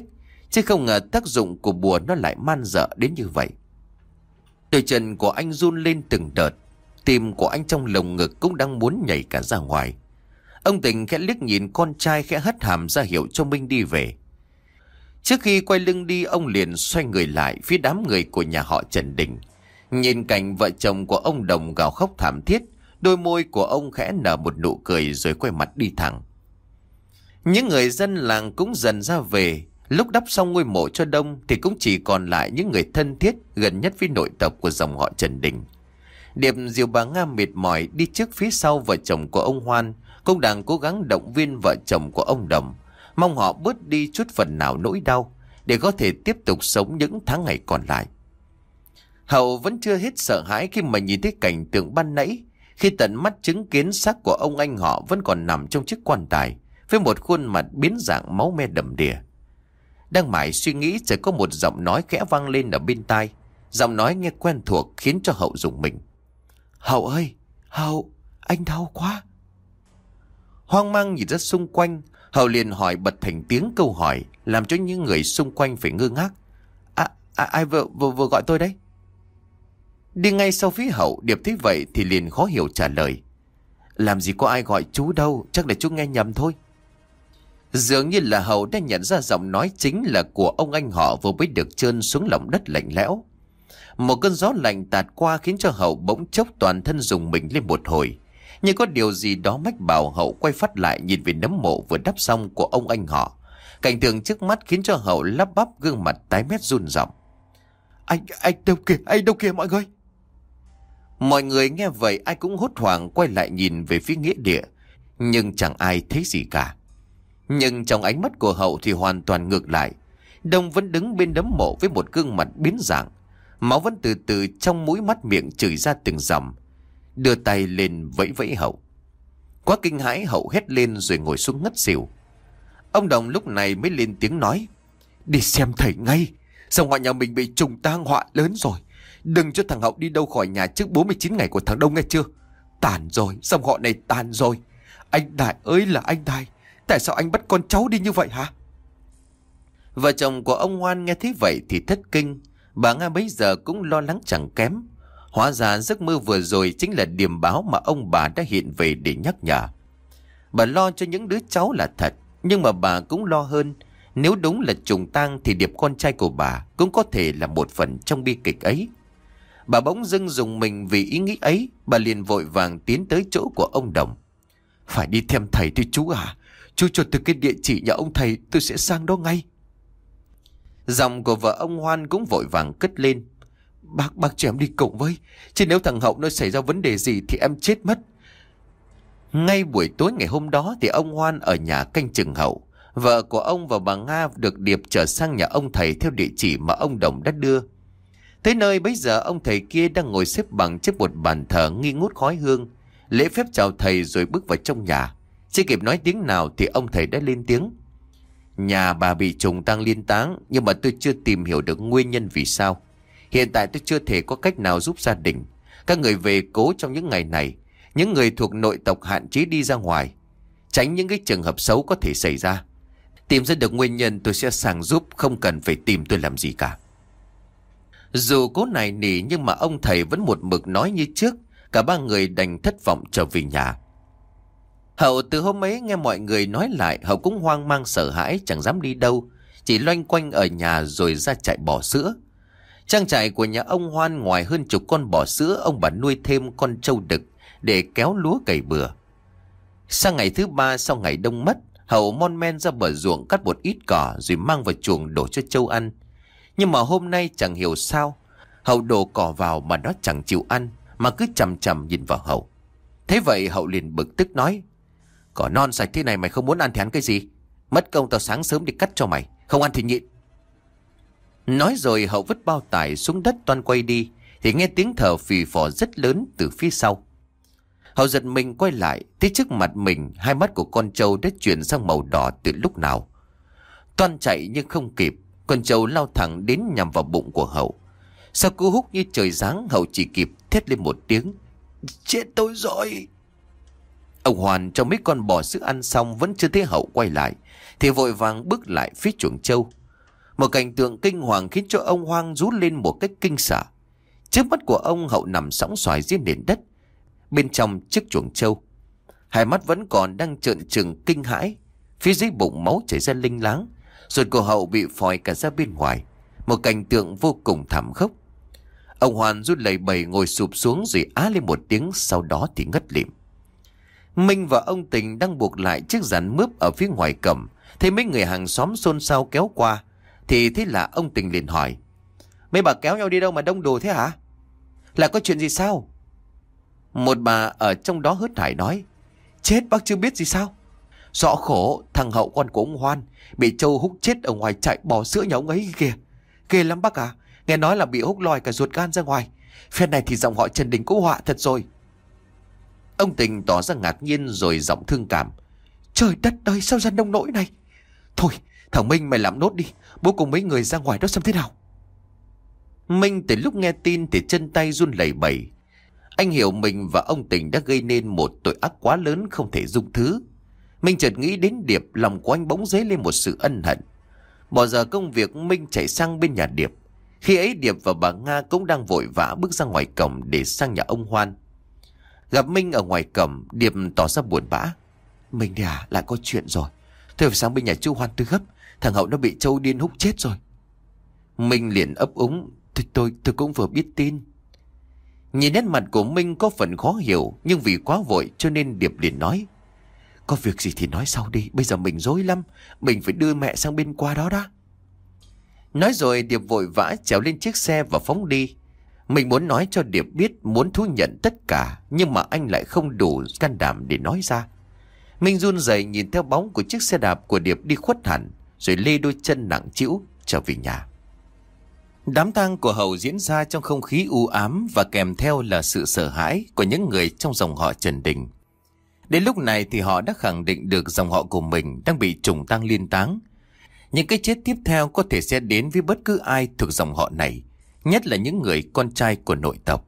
Speaker 1: chứ không ngờ tác dụng của bùa nó lại man dợ đến như vậy. Đôi chân của anh run lên từng đợt, tim của anh trong lồng ngực cũng đang muốn nhảy cả ra ngoài. Ông Tình khẽ liếc nhìn con trai, khẽ hất hàm ra hiệu cho Minh đi về. Trước khi quay lưng đi, ông liền xoay người lại phía đám người của nhà họ Trần Đình. Nhìn cảnh vợ chồng của ông Đồng gào khóc thảm thiết, đôi môi của ông khẽ nở một nụ cười rồi quay mặt đi thẳng. Những người dân làng cũng dần ra về. Lúc đắp xong ngôi mộ cho Đông thì cũng chỉ còn lại những người thân thiết gần nhất với nội tộc của dòng họ Trần Đình. Điệp dìu bà Nga mệt mỏi đi trước phía sau vợ chồng của ông Hoan, cũng đang cố gắng động viên vợ chồng của ông Đồng, mong họ bớt đi chút phần nào nỗi đau để có thể tiếp tục sống những tháng ngày còn lại. Hậu vẫn chưa hết sợ hãi khi mà nhìn thấy cảnh tượng ban nãy, khi tận mắt chứng kiến xác của ông anh họ vẫn còn nằm trong chiếc quan tài với một khuôn mặt biến dạng máu me đầm đìa. Đang mải suy nghĩ chợt có một giọng nói khẽ vang lên ở bên tai. Giọng nói nghe quen thuộc khiến cho Hậu rùng mình. Hậu ơi, Hậu, anh đau quá. Hoang mang nhìn ra xung quanh, Hậu liền hỏi bật thành tiếng câu hỏi làm cho những người xung quanh phải ngơ ngác. À, à ai vừa, vừa vừa gọi tôi đấy? Đi ngay sau phía Hậu, Điệp thấy vậy thì liền khó hiểu trả lời. Làm gì có ai gọi chú đâu, chắc là chú nghe nhầm thôi. Dường như là Hậu đã nhận ra giọng nói chính là của ông anh họ vừa mới được chôn xuống lòng đất lạnh lẽo. Một cơn gió lạnh tạt qua khiến cho Hậu bỗng chốc toàn thân rùng mình lên một hồi. Nhưng có điều gì đó mách bảo Hậu quay phát lại nhìn về nấm mộ vừa đắp xong của ông anh họ. Cảnh tượng trước mắt khiến cho Hậu lắp bắp, gương mặt tái mét run rẩy. Anh, anh đâu kìa, anh đâu kìa mọi người. Mọi người nghe vậy ai cũng hốt hoảng quay lại nhìn về phía nghĩa địa, nhưng chẳng ai thấy gì cả. Nhưng trong ánh mắt của Hậu thì hoàn toàn ngược lại. Đông vẫn đứng bên nấm mộ với một gương mặt biến dạng, máu vẫn từ từ trong mũi mắt miệng chảy ra từng dòng. Đưa tay lên vẫy vẫy Hậu. Quá kinh hãi, Hậu hét lên rồi ngồi xuống ngất xỉu. Ông Đồng lúc này mới lên tiếng nói. Đi xem thầy ngay, dòng họ nhà mình bị trùng tang họa lớn rồi. Đừng cho thằng Hậu đi đâu khỏi nhà trước bốn mươi chín ngày của thằng Đông nghe chưa? Tàn rồi, dòng họ này tàn rồi. Anh Đại ơi là anh Đại, tại sao anh bắt con cháu đi như vậy hả? Vợ chồng của ông Hoan nghe thấy vậy thì thất kinh. Bà Nga bấy giờ cũng lo lắng chẳng kém. Hóa ra giấc mơ vừa rồi chính là điềm báo mà ông bà đã hiện về để nhắc nhở. Bà lo cho những đứa cháu là thật, nhưng mà bà cũng lo hơn. Nếu đúng là trùng tang thì Điệp con trai của bà cũng có thể là một phần trong bi kịch ấy. Bà bỗng dưng rùng mình vì ý nghĩ ấy. Bà liền vội vàng tiến tới chỗ của ông Đồng. Phải đi thêm thầy thôi chú à. Chú cho từ cái địa chỉ nhà ông thầy, tôi sẽ sang đó ngay. Giọng của vợ ông Hoan cũng vội vàng cất lên. Bác, bác cho em đi cùng với. Chứ nếu thằng Hậu nó xảy ra vấn đề gì thì em chết mất. Ngay buổi tối ngày hôm đó thì ông Hoan ở nhà canh chừng Hậu. Vợ của ông và bà Nga được Điệp trở sang nhà ông thầy theo địa chỉ mà ông Đồng đã đưa. Tới nơi bấy giờ ông thầy kia đang ngồi xếp bằng trước một bàn thờ nghi ngút khói hương. Lễ phép chào thầy rồi bước vào trong nhà. Chưa kịp nói tiếng nào thì ông thầy đã lên tiếng. Nhà bà bị trùng tang liên táng, nhưng mà tôi chưa tìm hiểu được nguyên nhân vì sao. Hiện tại tôi chưa thể có cách nào giúp gia đình. Các người về cố trong những ngày này. Những người thuộc nội tộc hạn chế đi ra ngoài, tránh những cái trường hợp xấu có thể xảy ra. Tìm ra được nguyên nhân tôi sẽ sang giúp, không cần phải tìm tôi làm gì cả. Dù cố nài nỉ nhưng mà ông thầy vẫn một mực nói như trước. Cả ba người đành thất vọng trở về nhà. Hậu từ hôm ấy nghe mọi người nói lại, Hậu cũng hoang mang sợ hãi, chẳng dám đi đâu, chỉ loanh quanh ở nhà rồi ra trại bò sữa. Trang trại của nhà ông Hoan ngoài hơn chục con bò sữa, ông bà nuôi thêm con trâu đực để kéo lúa cày bừa. Sang ngày thứ ba sau ngày đông mất, Hậu mon men ra bờ ruộng cắt một ít cỏ rồi mang vào chuồng đổ cho trâu ăn. Nhưng mà hôm nay chẳng hiểu sao, Hậu đổ cỏ vào mà nó chẳng chịu ăn, mà cứ chằm chằm nhìn vào Hậu. Thế vậy Hậu liền bực tức nói: Cỏ non sạch thế này mày không muốn ăn thì ăn cái gì? Mất công tao sáng sớm đi cắt cho mày, không ăn thì nhịn. Nói rồi Hậu vứt bao tải xuống đất toan quay đi thì nghe tiếng thở phì phò rất lớn từ phía sau. Hậu giật mình quay lại, thấy trước mặt mình hai mắt của con trâu đã chuyển sang màu đỏ từ lúc nào. Toan chạy nhưng không kịp, con trâu lao thẳng đến nhằm vào bụng của Hậu. Sau cú húc như trời giáng, Hậu chỉ kịp thét lên một tiếng: Chết tôi rồi! Ông Hoàn cho mấy con bò sữa ăn xong vẫn chưa thấy Hậu quay lại thì vội vàng bước lại phía chuồng trâu. Một cảnh tượng kinh hoàng khiến cho ông Hoang rú lên một cách kinh sợ. Trước mắt của ông, Hậu nằm sõng soài dưới nền đất, bên trong chiếc chuồng trâu. Hai mắt vẫn còn đang trợn trừng kinh hãi. Phía dưới bụng máu chảy ra linh láng, ruột của Hậu bị phòi cả ra bên ngoài. Một cảnh tượng vô cùng thảm khốc. Ông Hoàn rút lẩy bẩy ngồi sụp xuống rồi á lên một tiếng, sau đó thì ngất lịm. Minh và ông Tình đang buộc lại chiếc giàn mướp ở phía ngoài cổng. Thấy mấy người hàng xóm xôn xao kéo qua, thì thế là ông Tình liền hỏi: mấy bà kéo nhau đi đâu mà đông đủ thế hả? Là có chuyện gì sao? Một bà ở trong đó hớt hải nói: chết, bác chưa biết gì sao? Rõ khổ, thằng Hậu con của ông Hoan bị trâu húc chết ở ngoài trại bò sữa nhà ông ấy kìa. Ghê lắm bác à. Nghe nói là bị húc lòi cả ruột gan ra ngoài. Phen này thì dòng họ Trần Đình cũng họa thật rồi. Ông Tình tỏ ra ngạc nhiên rồi giọng thương cảm: trời đất ơi, sao ra nông nỗi này? Thôi thằng Minh mày làm nốt đi, bố cùng mấy người ra ngoài đó xem thế nào. Minh từ lúc nghe tin thì chân tay run lẩy bẩy. Anh hiểu mình và ông Tình đã gây nên một tội ác quá lớn không thể dung thứ. Minh chợt nghĩ đến Điệp, lòng của anh bỗng dấy lên một sự ân hận. Bỏ giờ công việc, Minh chạy sang bên nhà Điệp. Khi ấy Điệp và bà Nga cũng đang vội vã bước ra ngoài cổng để sang nhà ông Hoan. Gặp Minh ở ngoài cổng, Điệp tỏ ra buồn bã: Minh đi à, lại có chuyện rồi. Tôi phải sang bên nhà chú Hoan tư gấp. Thằng Hậu nó bị trâu điên húc chết rồi. Minh liền ấp úng: Tôi, tôi, tôi cũng vừa biết tin. Nhìn nét mặt của Minh có phần khó hiểu, nhưng vì quá vội cho nên Điệp liền nói: có việc gì thì nói sau đi, bây giờ mình rối lắm. Mình phải đưa mẹ sang bên qua đó đã. Nói rồi Điệp vội vã trèo lên chiếc xe và phóng đi. Mình muốn nói cho Điệp biết, muốn thú nhận tất cả, nhưng mà anh lại không đủ can đảm để nói ra. Minh run rẩy nhìn theo bóng của chiếc xe đạp của Điệp đi khuất hẳn, rồi lê đôi chân nặng trĩu trở về nhà. Đám tang của Hậu diễn ra trong không khí u ám và kèm theo là sự sợ hãi của những người trong dòng họ Trần Đình. Đến lúc này thì họ đã khẳng định được dòng họ của mình đang bị trùng tang liên táng. Những cái chết tiếp theo có thể sẽ đến với bất cứ ai thuộc dòng họ này, nhất là những người con trai của nội tộc.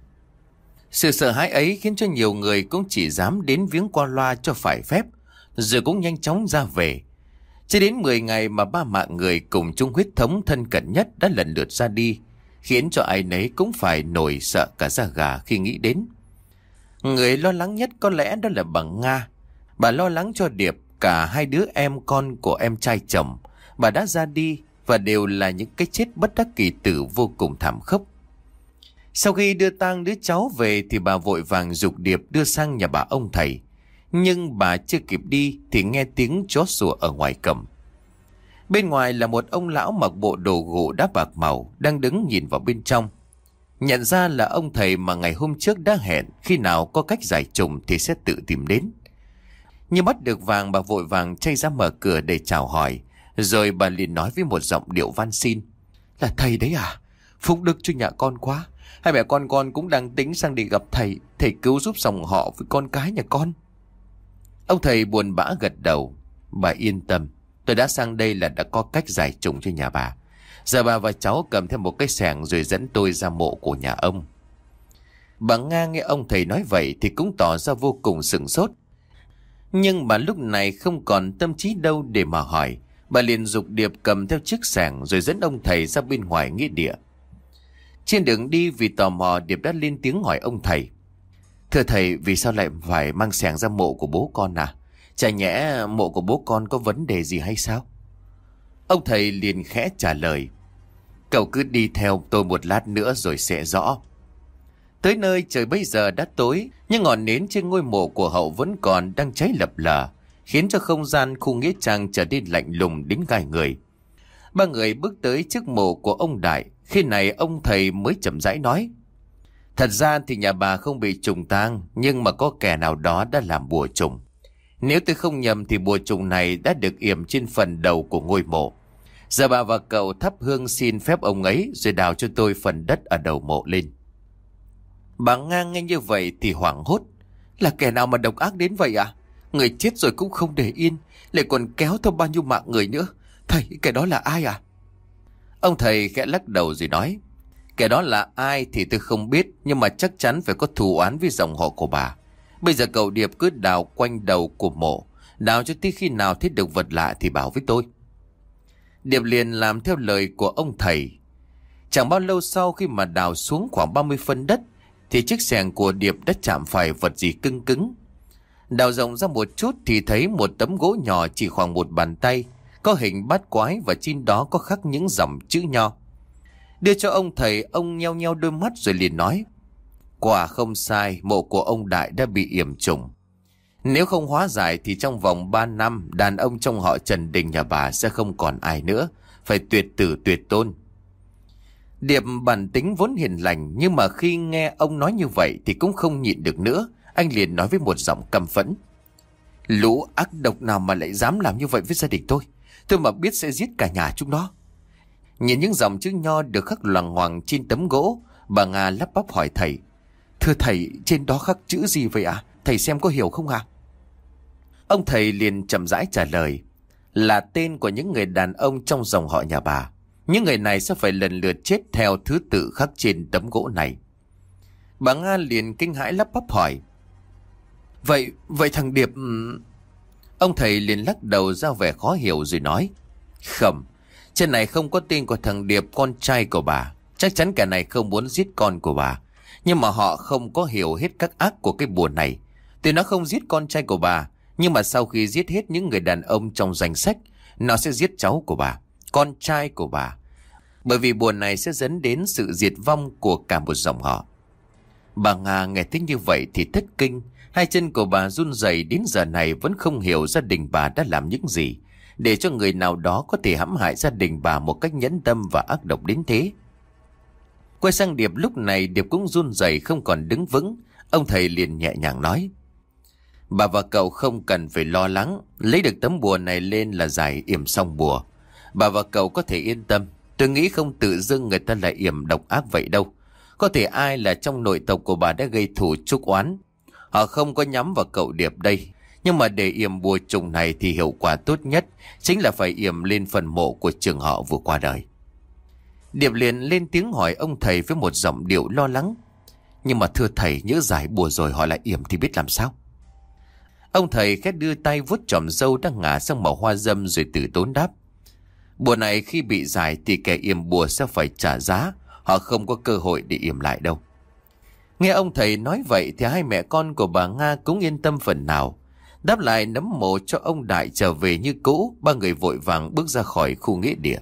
Speaker 1: Sự sợ hãi ấy khiến cho nhiều người cũng chỉ dám đến viếng qua loa cho phải phép, rồi cũng nhanh chóng ra về. Chỉ đến mười ngày mà ba mạng người cùng chung huyết thống thân cận nhất đã lần lượt ra đi, khiến cho ai nấy cũng phải nổi sợ cả da gà khi nghĩ đến. Người lo lắng nhất có lẽ đó là bà Nga. Bà lo lắng cho Điệp, cả hai đứa em con của em trai chồng. Bà đã ra đi và đều là những cái chết bất đắc kỳ tử vô cùng thảm khốc. Sau khi đưa tang đứa cháu về thì bà vội vàng giục Điệp đưa sang nhà bà ông thầy. Nhưng bà chưa kịp đi thì nghe tiếng chó sủa ở ngoài cổng. Bên ngoài là một ông lão mặc bộ đồ gỗ đá bạc màu đang đứng nhìn vào bên trong. Nhận ra là ông thầy mà ngày hôm trước đã hẹn khi nào có cách giải trùng thì sẽ tự tìm đến. Nhưng bắt được vàng, bà vội vàng chay ra mở cửa để chào hỏi. Rồi bà liền nói với một giọng điệu van xin: là thầy đấy à? Phúc đức cho nhà con quá. Hai mẹ con con cũng đang tính sang để gặp thầy. Thầy cứu giúp dòng họ với con cái nhà con. Ông thầy buồn bã gật đầu: bà yên tâm, tôi đã sang đây là đã có cách giải trùng cho nhà bà. Giờ bà và cháu cầm theo một cái xẻng rồi dẫn tôi ra mộ của nhà ông. Bà Nga nghe ông thầy nói vậy thì cũng tỏ ra vô cùng sửng sốt. Nhưng bà lúc này không còn tâm trí đâu để mà hỏi. Bà liền giục Điệp cầm theo chiếc xẻng rồi dẫn ông thầy ra bên ngoài nghĩa địa. Trên đường đi vì tò mò, Điệp đã lên tiếng hỏi ông thầy: thưa thầy, vì sao lại phải mang xẻng ra mộ của bố con à? Chả nhẽ mộ của bố con có vấn đề gì hay sao? Ông thầy liền khẽ trả lời: cậu cứ đi theo tôi một lát nữa rồi sẽ rõ. Tới nơi trời bây giờ đã tối, nhưng ngọn nến trên ngôi mộ của Hậu vẫn còn đang cháy lập lờ, khiến cho không gian khu nghĩa trang trở nên lạnh lùng đến gai người. Ba người bước tới trước mộ của ông Đại. Khi này ông thầy mới chậm rãi nói: thật ra thì nhà bà không bị trùng tang, nhưng mà có kẻ nào đó đã làm bùa trùng. Nếu tôi không nhầm thì bùa trùng này đã được yểm trên phần đầu của ngôi mộ. Giờ bà và cậu thắp hương xin phép ông ấy, rồi đào cho tôi phần đất ở đầu mộ lên. Bà Nga nghe như vậy thì hoảng hốt: là kẻ nào mà độc ác đến vậy à? Người chết rồi cũng không để yên, lại còn kéo theo bao nhiêu mạng người nữa. Thầy, kẻ đó là ai à? Ông thầy khẽ lắc đầu rồi nói: kẻ đó là ai thì tôi không biết, nhưng mà chắc chắn phải có thù oán với dòng họ của bà. Bây giờ cậu Điệp cứ đào quanh đầu của mộ, đào cho tới khi nào thấy được vật lạ thì bảo với tôi. Điệp liền làm theo lời của ông thầy. Chẳng bao lâu sau, khi mà đào xuống khoảng ba mươi phân đất thì chiếc xẻng của Điệp đã chạm phải vật gì cứng cứng. Đào rộng ra một chút thì thấy một tấm gỗ nhỏ chỉ khoảng một bàn tay, có hình bát quái và trên đó có khắc những dòng chữ nho. Đưa cho ông thầy, ông nheo nheo đôi mắt rồi liền nói: quả không sai, mộ của ông Đại đã bị yểm trùng. Nếu không hóa giải thì trong vòng ba năm, đàn ông trong họ Trần Đình nhà bà sẽ không còn ai nữa, phải tuyệt tử tuyệt tôn. Điệp bản tính vốn hiền lành, nhưng mà khi nghe ông nói như vậy thì cũng không nhịn được nữa. Anh liền nói với một giọng căm phẫn: lũ ác độc nào mà lại dám làm như vậy với gia đình tôi. Tôi mà biết sẽ giết cả nhà chúng nó. Nhìn những dòng chữ nho được khắc loằng ngoằng trên tấm gỗ, bà Nga lắp bắp hỏi thầy: thưa thầy, trên đó khắc chữ gì vậy ạ? À? Thầy xem có hiểu không ạ? À? Ông thầy liền chậm rãi trả lời: là tên của những người đàn ông trong dòng họ nhà bà. Những người này sẽ phải lần lượt chết theo thứ tự khắc trên tấm gỗ này. Bà Nga liền kinh hãi lắp bắp hỏi: Vậy, vậy thằng Điệp... Ông thầy liền lắc đầu ra vẻ khó hiểu rồi nói: không, trên này không có tên của thằng Điệp, con trai của bà. Chắc chắn kẻ này không muốn giết con của bà, nhưng mà họ không có hiểu hết các ác của cái bùa này. Tuy nó không giết con trai của bà, nhưng mà sau khi giết hết những người đàn ông trong danh sách, nó sẽ giết cháu của bà, con trai của bà. Bởi vì bùa này sẽ dẫn đến sự diệt vong của cả một dòng họ. Bà Nga nghe thấy như vậy thì thất kinh. Hai chân của bà run rẩy, đến giờ này vẫn không hiểu gia đình bà đã làm những gì để cho người nào đó có thể hãm hại gia đình bà một cách nhẫn tâm và ác độc đến thế. Quay sang Điệp, lúc này Điệp cũng run rẩy không còn đứng vững. Ông thầy liền nhẹ nhàng nói: bà và cậu không cần phải lo lắng, lấy được tấm bùa này lên là giải yểm xong bùa. Bà và cậu có thể yên tâm. Tôi nghĩ không tự dưng người ta lại yểm độc ác vậy đâu. Có thể ai là trong nội tộc của bà đã gây thù chuốc oán. Họ không có nhắm vào cậu Điệp đây. Nhưng mà để yểm bùa trùng này thì hiệu quả tốt nhất chính là phải yểm lên phần mộ của trường họ vừa qua đời. Điệp liền lên tiếng hỏi ông thầy với một giọng điệu lo lắng: nhưng mà thưa thầy, nhỡ giải bùa rồi họ lại yểm thì biết làm sao? Ông thầy khẽ đưa tay vuốt chòm râu đang ngả sang màu hoa dâm rồi từ tốn đáp: bùa này khi bị giải thì kẻ yểm bùa sẽ phải trả giá. Họ không có cơ hội để yểm lại đâu. Nghe ông thầy nói vậy thì hai mẹ con của bà Nga cũng yên tâm phần nào. Đáp lại nấm mộ cho ông Đại trở về như cũ, ba người vội vàng bước ra khỏi khu nghĩa địa.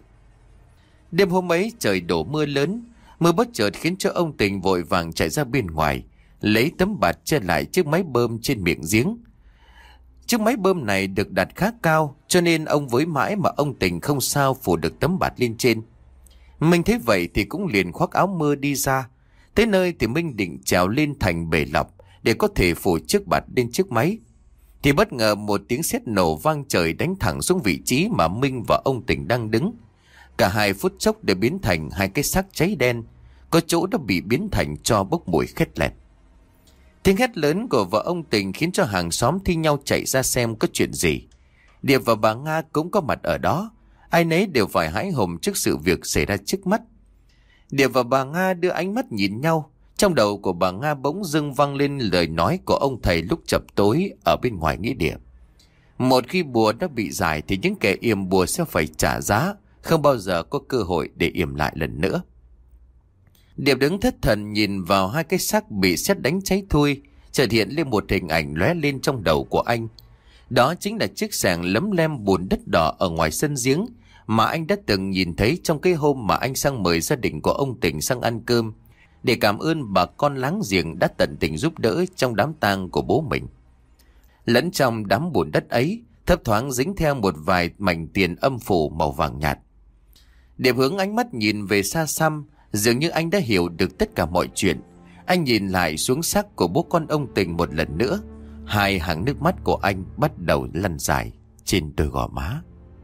Speaker 1: Đêm hôm ấy trời đổ mưa lớn. Mưa bất chợt khiến cho ông Tình vội vàng chạy ra bên ngoài, lấy tấm bạt che lại chiếc máy bơm trên miệng giếng. Chiếc máy bơm này được đặt khá cao, cho nên ông với mãi mà ông Tình không sao phủ được tấm bạt lên trên. Minh thấy vậy thì cũng liền khoác áo mưa đi ra. Tới nơi thì Minh định trèo lên thành bể lọc để có thể phủ chiếc bạt lên chiếc máy. Thì bất ngờ một tiếng sét nổ vang trời đánh thẳng xuống vị trí mà Minh và ông Tình đang đứng. Cả hai phút chốc để biến thành hai cái xác cháy đen, có chỗ đã bị biến thành tro bốc mùi khét lẹt. Tiếng hét lớn của vợ ông Tình khiến cho hàng xóm thi nhau chạy ra xem có chuyện gì. Điệp và bà Nga cũng có mặt ở đó. Ai nấy đều phải hãi hùng trước sự việc xảy ra trước mắt. Điệp và bà Nga đưa ánh mắt nhìn nhau. Trong đầu của bà Nga bỗng dưng vang lên lời nói của ông thầy lúc chập tối ở bên ngoài nghĩa địa. Một khi bùa đã bị giải thì những kẻ yểm bùa sẽ phải trả giá, không bao giờ có cơ hội để yểm lại lần nữa. Điệp đứng thất thần nhìn vào hai cái xác bị sét đánh cháy thui. Chợt hiện lên một hình ảnh lóe lên trong đầu của anh. Đó chính là chiếc xẻng lấm lem bùn đất đỏ ở ngoài sân giếng mà anh đã từng nhìn thấy trong cái hôm mà anh sang mời gia đình của ông Tình sang ăn cơm, để cảm ơn bà con láng giềng đã tận tình giúp đỡ trong đám tang của bố mình. Lẫn trong đám bùn đất ấy, thấp thoáng dính theo một vài mảnh tiền âm phủ màu vàng nhạt. Điệp hướng ánh mắt nhìn về xa xăm, dường như anh đã hiểu được tất cả mọi chuyện. Anh nhìn lại xuống xác của bố con ông Tình một lần nữa. Hai hàng nước mắt của anh bắt đầu lăn dài trên đôi gò má.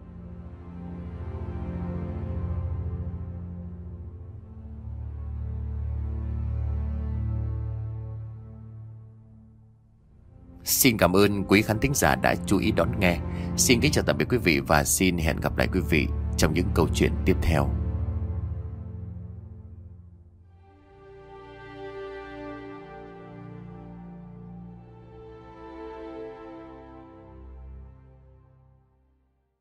Speaker 1: Xin cảm ơn quý khán thính giả đã chú ý đón nghe. Xin kính chào tạm biệt quý vị và xin hẹn gặp lại quý vị trong những câu chuyện tiếp theo.